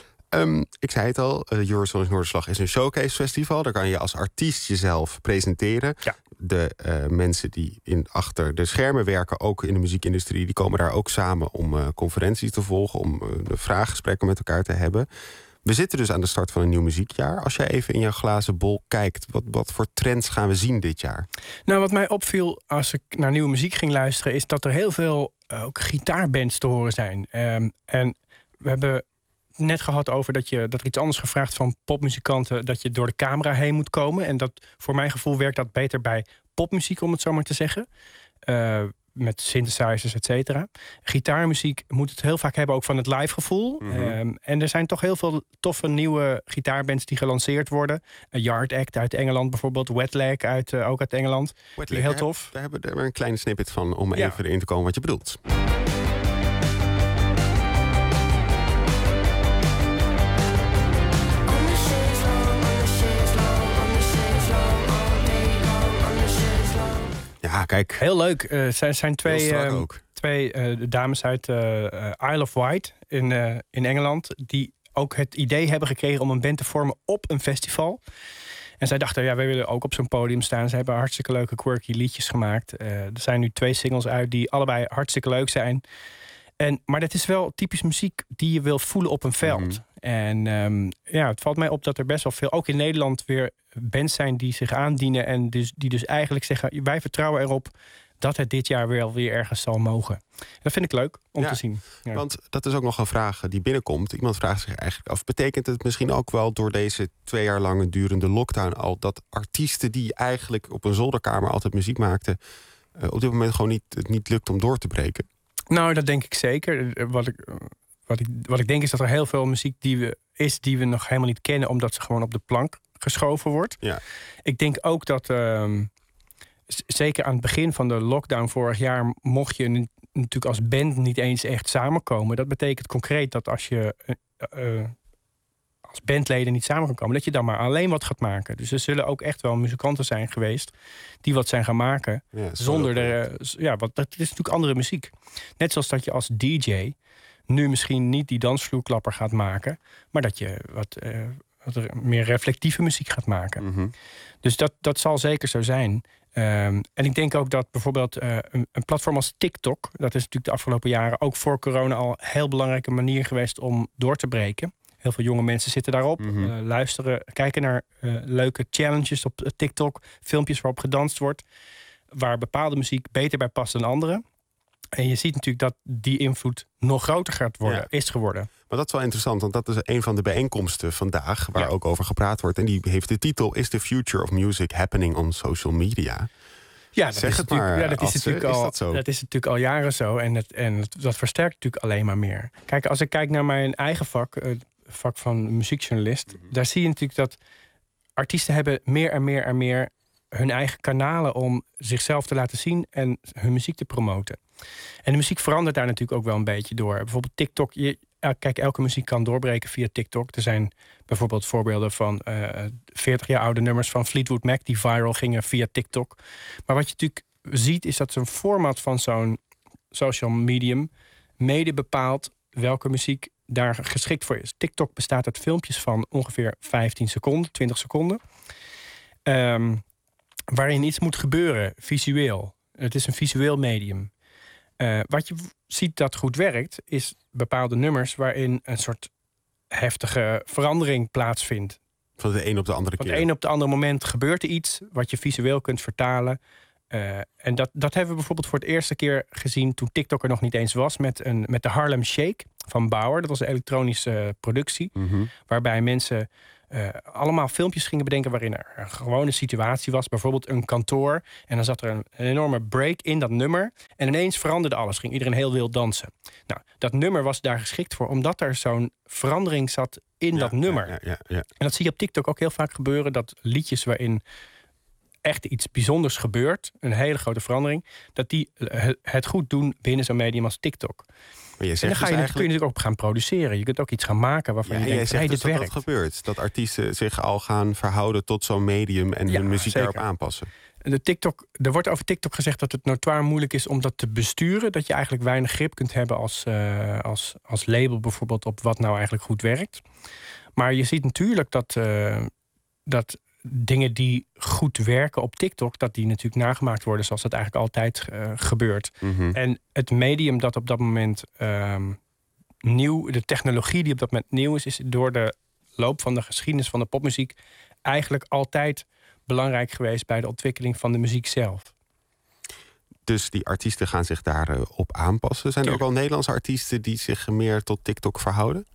Ik zei het al, Eurosonic Noorderslag is een showcase festival. Daar kan je als artiest jezelf presenteren. Ja. De mensen die achter de schermen werken, ook in de muziekindustrie, die komen daar ook samen om conferenties te volgen, om vraaggesprekken met elkaar te hebben. We zitten dus aan de start van een nieuw muziekjaar. Als jij even in jouw glazen bol kijkt, wat voor trends gaan we zien dit jaar? Nou, wat mij opviel als ik naar nieuwe muziek ging luisteren, is dat er heel veel ook gitaarbands te horen zijn. En we hebben net gehad over dat er iets anders gevraagd van popmuzikanten, dat je door de camera heen moet komen. En dat, voor mijn gevoel, werkt dat beter bij popmuziek, om het zo maar te zeggen. Met synthesizers, et cetera. Gitaarmuziek moet het heel vaak hebben ook van het live gevoel. Mm-hmm. En er zijn toch heel veel toffe nieuwe gitaarbands die gelanceerd worden. Yard Act uit Engeland bijvoorbeeld. Wetlag ook uit Engeland. Wetlag, heel tof. Daar hebben we een kleine snippet van om even erin te komen wat je bedoelt. Ja, Ja, kijk. Heel leuk. Zijn Heel strak ook. twee dames uit Isle of Wight in Engeland... die ook het idee hebben gekregen om een band te vormen op een festival. En zij dachten, wij willen ook op zo'n podium staan. Ze hebben hartstikke leuke quirky liedjes gemaakt. Er zijn nu 2 singles uit die allebei hartstikke leuk zijn. Maar dat is wel typisch muziek die je wil voelen op een veld. En het valt mij op dat er best wel veel, ook in Nederland, weer bands zijn die zich aandienen. En die dus eigenlijk zeggen, wij vertrouwen erop dat het dit jaar weer ergens zal mogen. Dat vind ik leuk om te zien. Ja. Want dat is ook nog een vraag die binnenkomt. Iemand vraagt zich eigenlijk af, betekent het misschien ook wel door deze 2 jaar lange durende lockdown al... dat artiesten die eigenlijk op een zolderkamer altijd muziek maakten... op dit moment gewoon niet lukt om door te breken? Nou, dat denk ik zeker. Wat ik denk is dat er heel veel muziek die we nog helemaal niet kennen... omdat ze gewoon op de plank geschoven wordt. Ja. Ik denk ook dat... zeker aan het begin van de lockdown vorig jaar... mocht je natuurlijk als band niet eens echt samenkomen. Dat betekent concreet dat als je als bandleden niet samen kan komen... dat je dan maar alleen wat gaat maken. Dus er zullen ook echt wel muzikanten zijn geweest... die wat zijn gaan maken. Ja, want dat is natuurlijk andere muziek. Net zoals dat je als DJ nu misschien niet die dansvloerklapper gaat maken... maar dat je wat meer reflectieve muziek gaat maken. Mm-hmm. Dus dat zal zeker zo zijn... en ik denk ook dat bijvoorbeeld een platform als TikTok... dat is natuurlijk de afgelopen jaren ook voor corona al een heel belangrijke manier geweest om door te breken. Heel veel jonge mensen zitten daarop, luisteren, kijken naar leuke challenges op TikTok. Filmpjes waarop gedanst wordt, waar bepaalde muziek beter bij past dan andere. En je ziet natuurlijk dat die invloed nog groter gaat worden, is geworden. Maar dat is wel interessant, want dat is een van de bijeenkomsten vandaag... waar ook over gepraat wordt. En die heeft de titel Is the Future of Music Happening on Social Media? Ja, dat is natuurlijk al jaren zo. En dat versterkt natuurlijk alleen maar meer. Kijk, als ik kijk naar mijn eigen vak... het vak van muziekjournalist... daar zie je natuurlijk dat artiesten hebben meer en meer hun eigen kanalen... om zichzelf te laten zien en hun muziek te promoten. En de muziek verandert daar natuurlijk ook wel een beetje door. Bijvoorbeeld TikTok... Kijk, elke muziek kan doorbreken via TikTok. Er zijn bijvoorbeeld voorbeelden van 40 jaar oude nummers van Fleetwood Mac... die viral gingen via TikTok. Maar wat je natuurlijk ziet, is dat zo'n format van zo'n social medium... mede bepaalt welke muziek daar geschikt voor is. TikTok bestaat uit filmpjes van ongeveer 15 seconden, 20 seconden... waarin iets moet gebeuren, visueel. Het is een visueel medium. Wat je ziet dat goed werkt, is bepaalde nummers... waarin een soort heftige verandering plaatsvindt. Van de een op de andere keer. Van het een op de andere moment gebeurt er iets... wat je visueel kunt vertalen. En dat hebben we bijvoorbeeld voor het eerste keer gezien... toen TikTok er nog niet eens was... met de Harlem Shake van Bauer. Dat was een elektronische productie... waarbij mensen... allemaal filmpjes gingen bedenken waarin er een gewone situatie was. Bijvoorbeeld een kantoor. En dan zat er een enorme break in dat nummer. En ineens veranderde alles. Ging iedereen heel wild dansen. Nou, dat nummer was daar geschikt voor. Omdat er zo'n verandering zat in dat nummer. Ja. En dat zie je op TikTok ook heel vaak gebeuren. Dat liedjes waarin echt iets bijzonders gebeurt. Een hele grote verandering. Dat die het goed doen binnen zo'n medium als TikTok. Maar je zegt en dan kun je natuurlijk ook gaan produceren. Je kunt ook iets gaan maken waarvan je denkt, dit dus werkt. Dat gebeurt. Dat artiesten zich al gaan verhouden tot zo'n medium... en hun muziek daarop aanpassen. Er wordt over TikTok gezegd dat het notoir moeilijk is om dat te besturen. Dat je eigenlijk weinig grip kunt hebben als label bijvoorbeeld... op wat nou eigenlijk goed werkt. Maar je ziet natuurlijk dat dingen die goed werken op TikTok... dat die natuurlijk nagemaakt worden zoals dat eigenlijk altijd gebeurt. En het medium dat op dat moment nieuw... de technologie die op dat moment nieuw is door de loop van de geschiedenis van de popmuziek... eigenlijk altijd belangrijk geweest bij de ontwikkeling van de muziek zelf. Dus die artiesten gaan zich daarop aanpassen. Zijn er ook al Nederlandse artiesten die zich meer tot TikTok verhouden?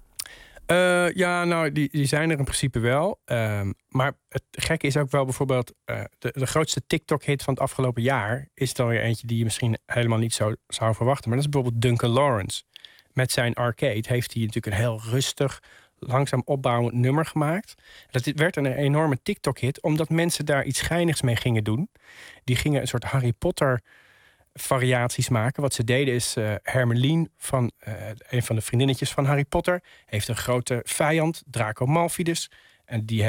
Die zijn er in principe wel. Maar het gekke is ook wel bijvoorbeeld... de grootste TikTok-hit van het afgelopen jaar... is dan weer eentje die je misschien helemaal niet zo zou verwachten. Maar dat is bijvoorbeeld Duncan Lawrence. Met zijn Arcade heeft hij natuurlijk een heel rustig... langzaam opbouwend nummer gemaakt. Dat werd een enorme TikTok-hit... omdat mensen daar iets geinigs mee gingen doen. Die gingen een soort Harry Potter... variaties maken. Wat ze deden is Hermeline, van een van de vriendinnetjes van Harry Potter... heeft een grote vijand, Draco Malfoy dus. En die hebben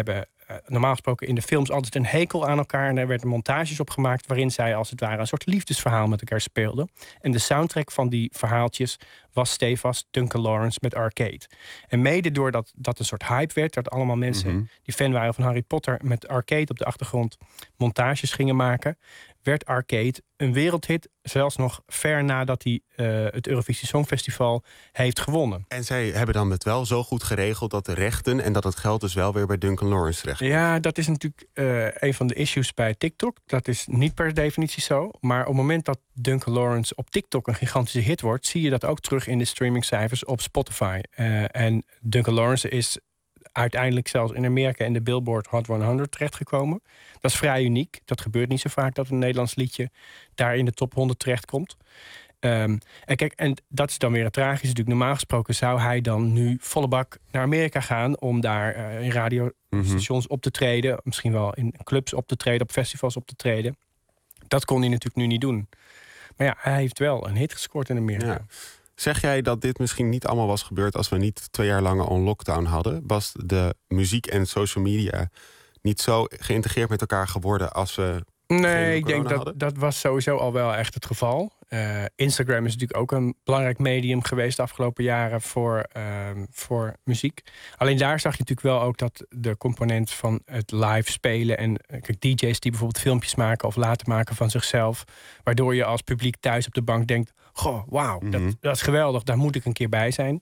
normaal gesproken in de films altijd een hekel aan elkaar. En er werden montages op gemaakt waarin zij als het ware een soort liefdesverhaal met elkaar speelden. En de soundtrack van die verhaaltjes was stevast Duncan Lawrence met Arcade. En mede doordat dat een soort hype werd, dat allemaal mensen die fan waren van Harry Potter met Arcade op de achtergrond montages gingen maken, werd Arcade een wereldhit, zelfs nog ver nadat hij het Eurovisie Songfestival heeft gewonnen. En zij hebben dan het wel zo goed geregeld dat de rechten en dat het geld dus wel weer bij Duncan Lawrence terecht. Ja, dat is natuurlijk een van de issues bij TikTok. Dat is niet per definitie zo. Maar op het moment dat Duncan Lawrence op TikTok een gigantische hit wordt, zie je dat ook terug in de streamingcijfers op Spotify. En Duncan Lawrence is uiteindelijk zelfs in Amerika in de Billboard Hot 100 terechtgekomen. Dat is vrij uniek. Dat gebeurt niet zo vaak dat een Nederlands liedje daar in de top 100 terechtkomt. En kijk, en dat is dan weer het tragische natuurlijk. Normaal gesproken zou hij dan nu volle bak naar Amerika gaan om daar in radiostations op te treden. Misschien wel in clubs op te treden, op festivals op te treden. Dat kon hij natuurlijk nu niet doen. Maar ja, hij heeft wel een hit gescoord in Amerika. Ja. Zeg jij dat dit misschien niet allemaal was gebeurd als we niet 2 jaar lang een lockdown hadden? Was de muziek en social media niet zo geïntegreerd met elkaar geworden als we... Nee, ik denk dat was sowieso al wel echt het geval. Instagram is natuurlijk ook een belangrijk medium geweest de afgelopen jaren voor muziek. Alleen daar zag je natuurlijk wel ook dat de component van het live spelen en kijk, DJ's die bijvoorbeeld filmpjes maken of laten maken van zichzelf, waardoor je als publiek thuis op de bank denkt, goh, wauw, dat is geweldig, daar moet ik een keer bij zijn.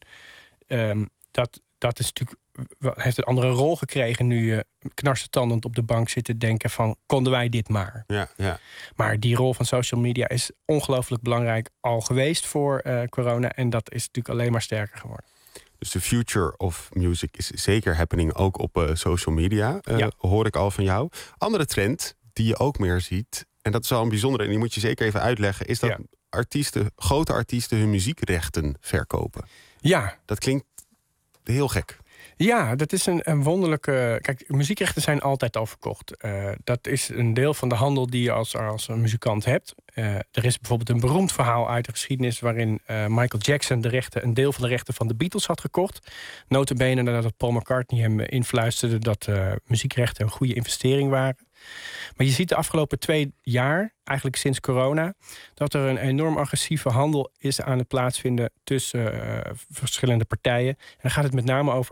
Dat is natuurlijk, heeft een andere rol gekregen nu je knarsetandend op de bank zit te denken van, konden wij dit maar? Ja. Maar die rol van social media is ongelooflijk belangrijk al geweest voor corona. En dat is natuurlijk alleen maar sterker geworden. Dus de future of music is zeker happening ook op social media. Hoor ik al van jou. Andere trend die je ook meer ziet, en dat is wel een bijzondere, en die moet je zeker even uitleggen, is dat grote artiesten hun muziekrechten verkopen. Ja. Dat klinkt heel gek. Ja, dat is een wonderlijke... Kijk, muziekrechten zijn altijd al verkocht. Dat is een deel van de handel die je als een muzikant hebt. Er is bijvoorbeeld een beroemd verhaal uit de geschiedenis waarin Michael Jackson een deel van de rechten van de Beatles had gekocht. Nota bene nadat Paul McCartney hem influisterde dat muziekrechten een goede investering waren. Maar je ziet de afgelopen 2 jaar, eigenlijk sinds corona, dat er een enorm agressieve handel is aan het plaatsvinden tussen verschillende partijen. En dan gaat het met name over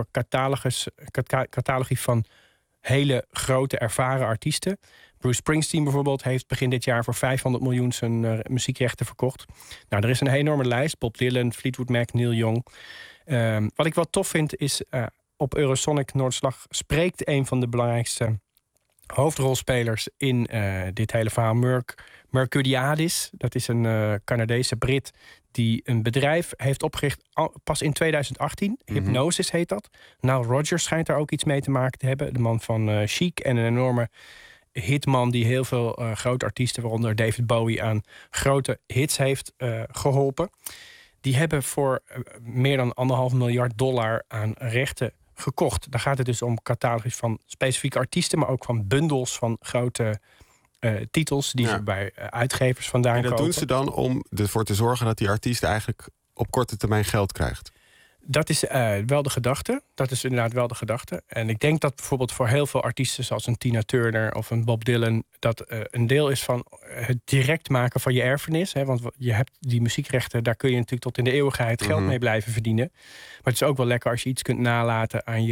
catalogie van hele grote ervaren artiesten. Bruce Springsteen bijvoorbeeld heeft begin dit jaar voor 500 miljoen zijn muziekrechten verkocht. Nou, er is een enorme lijst. Bob Dylan, Fleetwood Mac, Neil Young. Wat ik wel tof vind is, op Eurosonic Noorderslag spreekt een van de belangrijkste hoofdrolspelers in dit hele verhaal, Mercuriadis. Dat is een Canadese Brit die een bedrijf heeft opgericht pas in 2018. Hypnosis heet dat. Nile Rodgers schijnt daar ook iets mee te maken te hebben. De man van Chic en een enorme hitman die heel veel grote artiesten, waaronder David Bowie, aan grote hits heeft geholpen. Die hebben voor meer dan $1,5 miljard aan rechten gekocht. Daar gaat het dus om catalogus van specifieke artiesten, maar ook van bundels van grote titels die ze bij uitgevers vandaan kopen. En dat doen ze dan om ervoor te zorgen dat die artiest eigenlijk op korte termijn geld krijgt? Dat is wel de gedachte. Dat is inderdaad wel de gedachte. En ik denk dat bijvoorbeeld voor heel veel artiesten zoals een Tina Turner of een Bob Dylan dat een deel is van het direct maken van je erfenis. Hè? Want je hebt die muziekrechten, daar kun je natuurlijk tot in de eeuwigheid geld mee blijven verdienen. Maar het is ook wel lekker als je iets kunt nalaten aan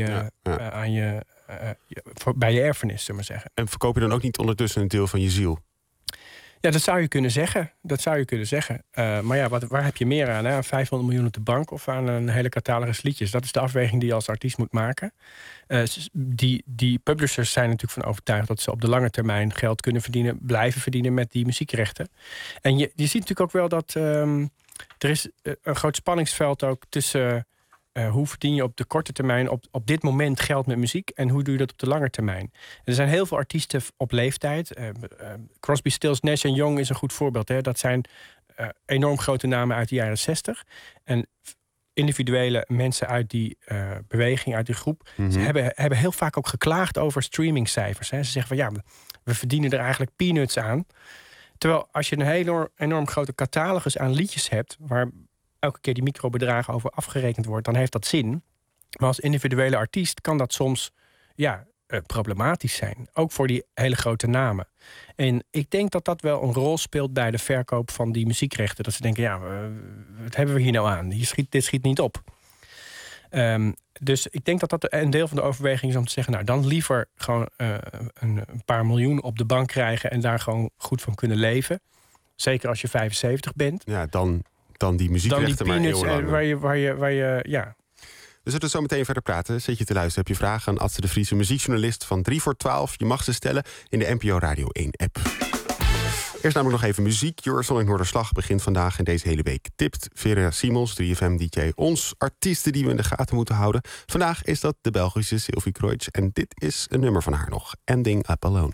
bij je erfenis, zullen we maar zeggen. En verkoop je dan ook niet ondertussen een deel van je ziel? Ja, dat zou je kunnen zeggen. Maar ja, waar heb je meer aan? Hè? Aan 500 miljoen op de bank of aan een hele catalogus liedjes? Dat is de afweging die je als artiest moet maken. Die publishers zijn natuurlijk van overtuigd dat ze op de lange termijn geld kunnen verdienen, blijven verdienen met die muziekrechten. En je ziet natuurlijk ook wel dat er is een groot spanningsveld ook tussen hoe verdien je op de korte termijn op dit moment geld met muziek en hoe doe je dat op de lange termijn? Er zijn heel veel artiesten op leeftijd. Crosby, Stills, Nash & Young is een goed voorbeeld. Hè? Dat zijn enorm grote namen uit de jaren 60. En individuele mensen uit die beweging, uit die groep, ze hebben heel vaak ook geklaagd over streamingcijfers. Hè? Ze zeggen van ja, we verdienen er eigenlijk peanuts aan. Terwijl als je een enorm grote catalogus aan liedjes hebt, waar elke keer die microbedragen over afgerekend wordt, dan heeft dat zin. Maar als individuele artiest kan dat soms problematisch zijn. Ook voor die hele grote namen. En ik denk dat dat wel een rol speelt bij de verkoop van die muziekrechten. Dat ze denken, wat hebben we hier nou aan? Dit schiet niet op. Dus ik denk dat dat een deel van de overweging is om te zeggen, nou, dan liever gewoon een paar miljoen op de bank krijgen en daar gewoon goed van kunnen leven. Zeker als je 75 bent. Ja, dan die muziekrechten maar eeuwenlang. Waar je. We zullen zo meteen verder praten. Zit je te luisteren, heb je vragen aan Adse de Vries, muziekjournalist van 3 voor 12. Je mag ze stellen in de NPO Radio 1-app. Eerst namelijk nog even muziek. Eurosonic Noorderslag begint vandaag en deze hele week tipt Vera Simons, 3FM-dj, ons artiesten die we in de gaten moeten houden. Vandaag is dat de Belgische Sylvie Kreutsch en dit is een nummer van haar nog, Ending Up Alone.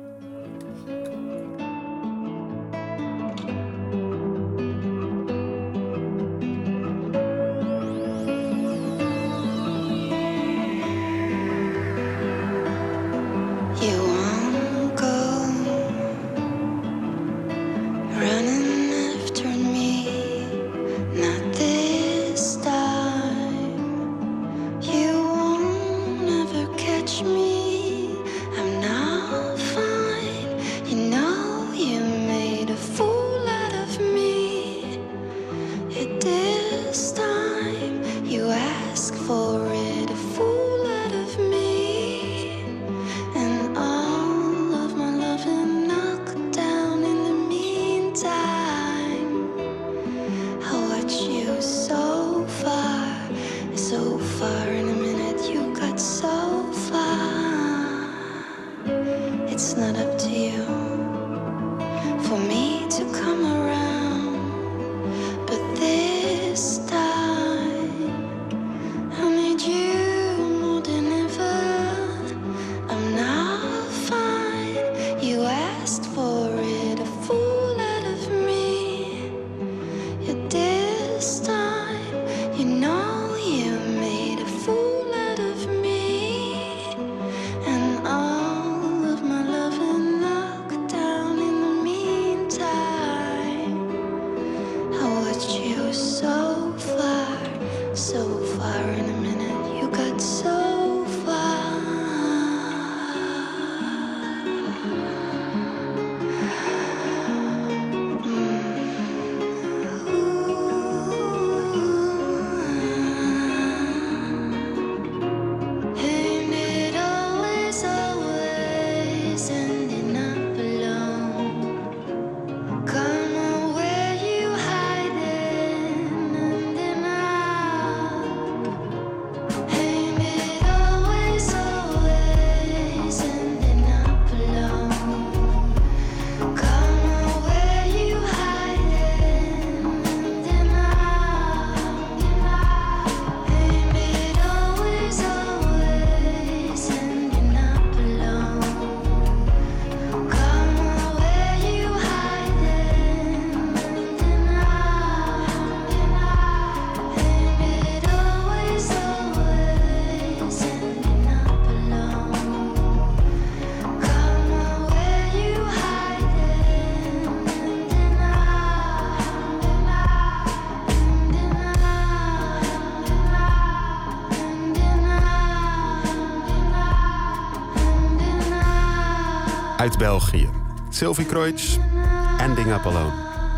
Uit België. Sylvie Kreutsch, Ending Up Alone.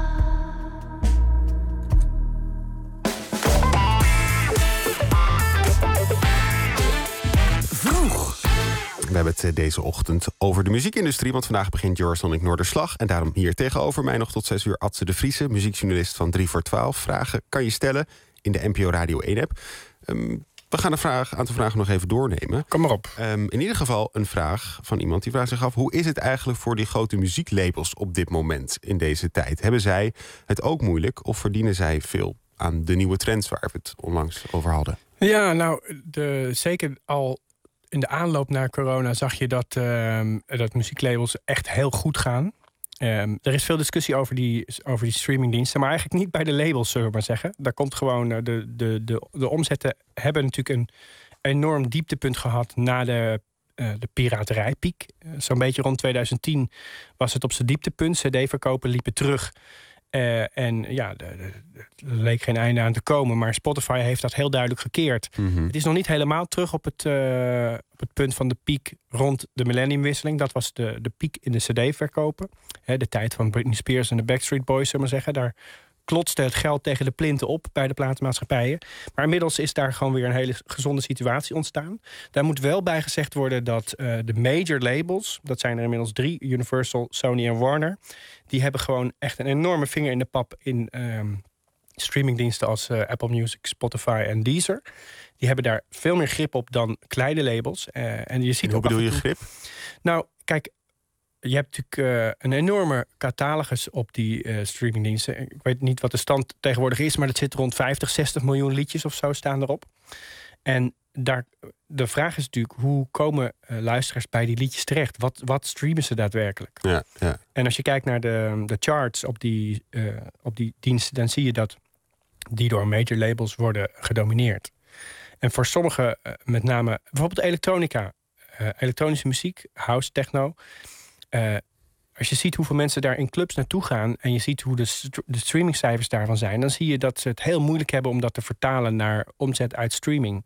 Vroeg. We hebben het deze ochtend over de muziekindustrie, want vandaag begint Eurosonic Noorderslag. En daarom hier tegenover mij nog tot 6 uur Adse de Vries, muziekjournalist van 3 voor 12. Vragen kan je stellen in de NPO Radio 1-app. We gaan een aantal vragen nog even doornemen. Kom maar op. In ieder geval een vraag van iemand die vraagt zich af, hoe is het eigenlijk voor die grote muzieklabels op dit moment in deze tijd? Hebben zij het ook moeilijk of verdienen zij veel aan de nieuwe trends waar we het onlangs over hadden? Ja, nou, zeker al in de aanloop naar corona zag je dat muzieklabels echt heel goed gaan. Er is veel discussie over die streamingdiensten, maar eigenlijk niet bij de labels, zullen we maar zeggen. Daar komt gewoon de omzetten hebben natuurlijk een enorm dieptepunt gehad na de piraterijpiek. Zo'n beetje rond 2010 was het op zijn dieptepunt. CD-verkopen liepen terug. En ja, er leek geen einde aan te komen. Maar Spotify heeft dat heel duidelijk gekeerd. Het is nog niet helemaal terug op het punt van de piek rond de millenniumwisseling. Dat was de piek in de cd-verkopen. De tijd van Britney Spears en de Backstreet Boys, zullen we maar zeggen. Daar klotste het geld tegen de plinten op bij de platenmaatschappijen. Maar inmiddels is daar gewoon weer een hele gezonde situatie ontstaan. Daar moet wel bij gezegd worden dat de major labels, dat zijn er inmiddels 3, Universal, Sony en Warner, die hebben gewoon echt een enorme vinger in de pap in streamingdiensten als Apple Music, Spotify en Deezer. Die hebben daar veel meer grip op dan kleine labels. En je ziet Hoe ook bedoel je grip? Nou, kijk, je hebt natuurlijk een enorme catalogus op die streamingdiensten. Ik weet niet wat de stand tegenwoordig is, maar dat zit rond 50, 60 miljoen liedjes of zo staan erop. En de vraag is natuurlijk, hoe komen luisteraars bij die liedjes terecht? Wat streamen ze daadwerkelijk? Ja. En als je kijkt naar de charts op die diensten, dan zie je dat die door major labels worden gedomineerd. En voor sommige, met name bijvoorbeeld elektronica, elektronische muziek, house, techno. Als je ziet hoeveel mensen daar in clubs naartoe gaan en je ziet hoe de streamingcijfers daarvan zijn, dan zie je dat ze het heel moeilijk hebben om dat te vertalen naar omzet uit streaming.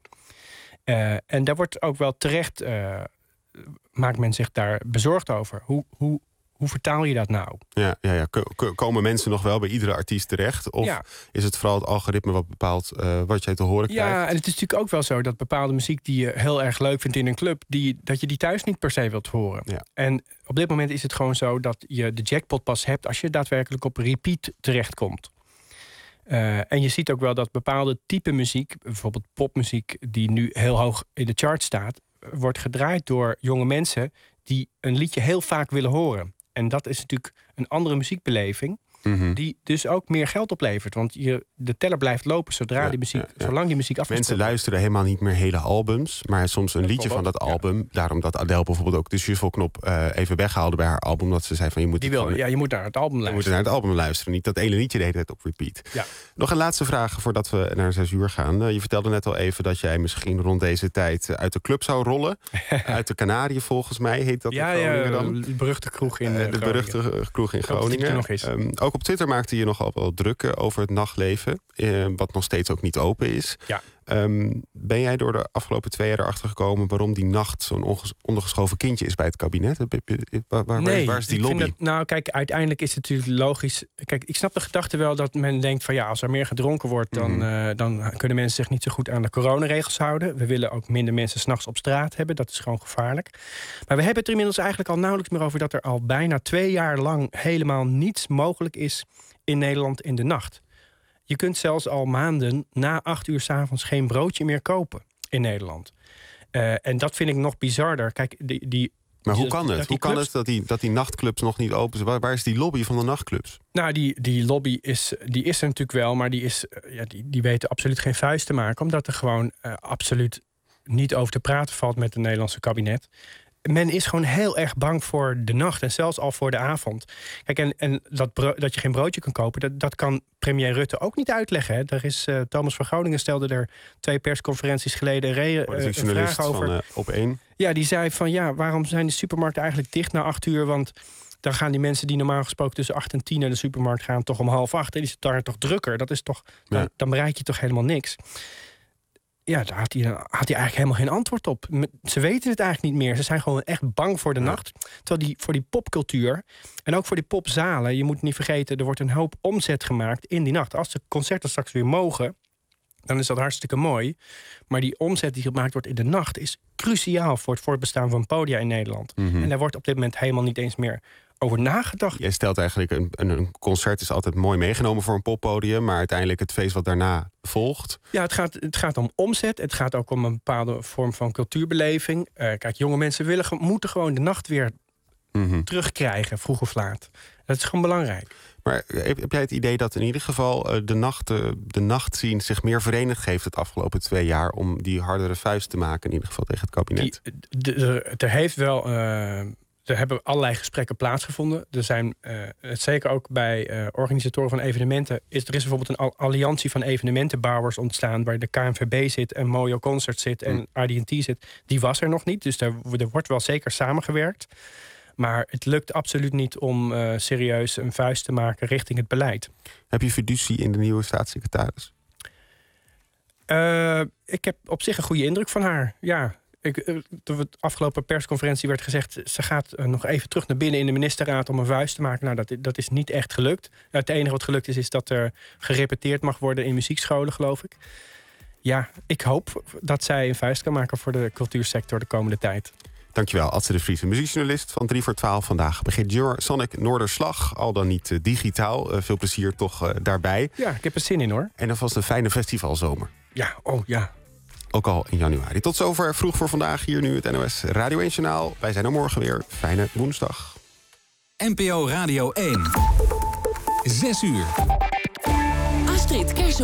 En daar wordt ook wel terecht, maakt men zich daar bezorgd over. Hoe vertaal je dat nou? Ja. Komen mensen nog wel bij iedere artiest terecht? Of is het vooral het algoritme wat bepaalt wat jij te horen krijgt? Ja, en het is natuurlijk ook wel zo dat bepaalde muziek die je heel erg leuk vindt in een club, dat je die thuis niet per se wilt horen. Ja. En op dit moment is het gewoon zo dat je de jackpot pas hebt als je daadwerkelijk op repeat terechtkomt. En je ziet ook wel dat bepaalde type muziek, bijvoorbeeld popmuziek, die nu heel hoog in de chart staat, wordt gedraaid door jonge mensen die een liedje heel vaak willen horen. En dat is natuurlijk een andere muziekbeleving, die dus ook meer geld oplevert. Want de teller blijft lopen zolang die muziek afgespeeld. Mensen luisteren helemaal niet meer hele albums, maar soms een liedje van dat album. Daarom dat Adele bijvoorbeeld ook de shuffle-knop even weghaalde bij haar album. Dat ze zei van je moet naar het album luisteren. Je moet naar het album luisteren, niet dat ene liedje de hele tijd op repeat. Ja. Nog een laatste vraag voordat we naar 6 uur gaan. Je vertelde net al even dat jij misschien rond deze tijd uit de club zou rollen. Uit de Canarië volgens mij heet dat in Groningen dan. De beruchte kroeg in Groningen. De beruchte kroeg in Groningen. Ook op Twitter maakte je nogal wel druk over het nachtleven, wat nog steeds ook niet open is. Ja. Ben jij door de afgelopen 2 jaar erachter gekomen waarom die nacht zo'n ondergeschoven kindje is bij het kabinet? Waar is die lobby? Kijk, uiteindelijk is het natuurlijk logisch. Kijk, ik snap de gedachte wel dat men denkt van als er meer gedronken wordt, dan kunnen mensen zich niet zo goed aan de coronaregels houden. We willen ook minder mensen 's nachts op straat hebben. Dat is gewoon gevaarlijk. Maar we hebben het er inmiddels eigenlijk al nauwelijks meer over dat er al bijna 2 jaar lang helemaal niets mogelijk is in Nederland in de nacht. Je kunt zelfs al maanden na 8 uur 's avonds geen broodje meer kopen in Nederland. En dat vind ik nog bizarder. Kijk, maar hoe kan het? Hoe kan het dat die nachtclubs nog niet open zijn? Waar is die lobby van de nachtclubs? Nou, die lobby is er natuurlijk wel, maar die weten absoluut geen vuist te maken, omdat er gewoon absoluut niet over te praten valt met het Nederlandse kabinet. Men is gewoon heel erg bang voor de nacht en zelfs al voor de avond. Kijk, en dat je geen broodje kan kopen, dat kan premier Rutte ook niet uitleggen. Hè. Er is, Thomas van Groningen stelde er 2 persconferenties geleden een vraag over. Op 1. Ja, die zei van waarom zijn de supermarkten eigenlijk dicht na 8 uur? Want dan gaan die mensen die normaal gesproken tussen 8 en 10 naar de supermarkt gaan toch om 7:30. En die is daar toch drukker. Dat is toch, dan bereik je toch helemaal niks. Ja, daar had hij eigenlijk helemaal geen antwoord op. Ze weten het eigenlijk niet meer. Ze zijn gewoon echt bang voor de nacht. Terwijl voor die popcultuur en ook voor die popzalen, je moet niet vergeten, er wordt een hoop omzet gemaakt in die nacht. Als de concerten straks weer mogen, dan is dat hartstikke mooi. Maar die omzet die gemaakt wordt in de nacht is cruciaal voor het voortbestaan van podia in Nederland. En daar wordt op dit moment helemaal niet eens meer over nagedacht. Jij stelt eigenlijk een concert is altijd mooi meegenomen voor een poppodium, maar uiteindelijk het feest wat daarna volgt. Ja, het gaat om omzet. Het gaat ook om een bepaalde vorm van cultuurbeleving. Kijk, jonge mensen moeten gewoon de nacht weer terugkrijgen, vroeg of laat. Dat is gewoon belangrijk. Maar heb jij het idee dat in ieder geval de nachtscene zich meer verenigd heeft het afgelopen 2 jaar om die hardere vuist te maken, in ieder geval tegen het kabinet? Er heeft wel. Er hebben allerlei gesprekken plaatsgevonden. Er zijn, zeker ook bij organisatoren van evenementen, er is bijvoorbeeld een alliantie van evenementenbouwers ontstaan, waar de KNVB zit en Mojo Concert zit en RD&T zit. Die was er nog niet, dus er wordt wel zeker samengewerkt. Maar het lukt absoluut niet om serieus een vuist te maken richting het beleid. Heb je fiducie in de nieuwe staatssecretaris? Ik heb op zich een goede indruk van haar, ja. Toen de afgelopen persconferentie werd gezegd, ze gaat nog even terug naar binnen in de ministerraad om een vuist te maken. Nou, dat is niet echt gelukt. Het enige wat gelukt is dat er gerepeteerd mag worden in muziekscholen, geloof ik. Ja, ik hoop dat zij een vuist kan maken voor de cultuursector de komende tijd. Dankjewel, Adse de Vries, een muziekjournalist van 3 voor 12. Vandaag begint Eurosonic Noorderslag, al dan niet digitaal. Veel plezier toch daarbij. Ja, ik heb er zin in, hoor. En alvast een fijne festivalzomer. Ja, oh ja. Ook al in januari. Tot zover Vroeg voor Vandaag. Hier nu het NOS Radio 1 Journaal. Wij zijn er morgen weer. Fijne woensdag. NPO Radio 1. 6 uur. Astrid Kersen.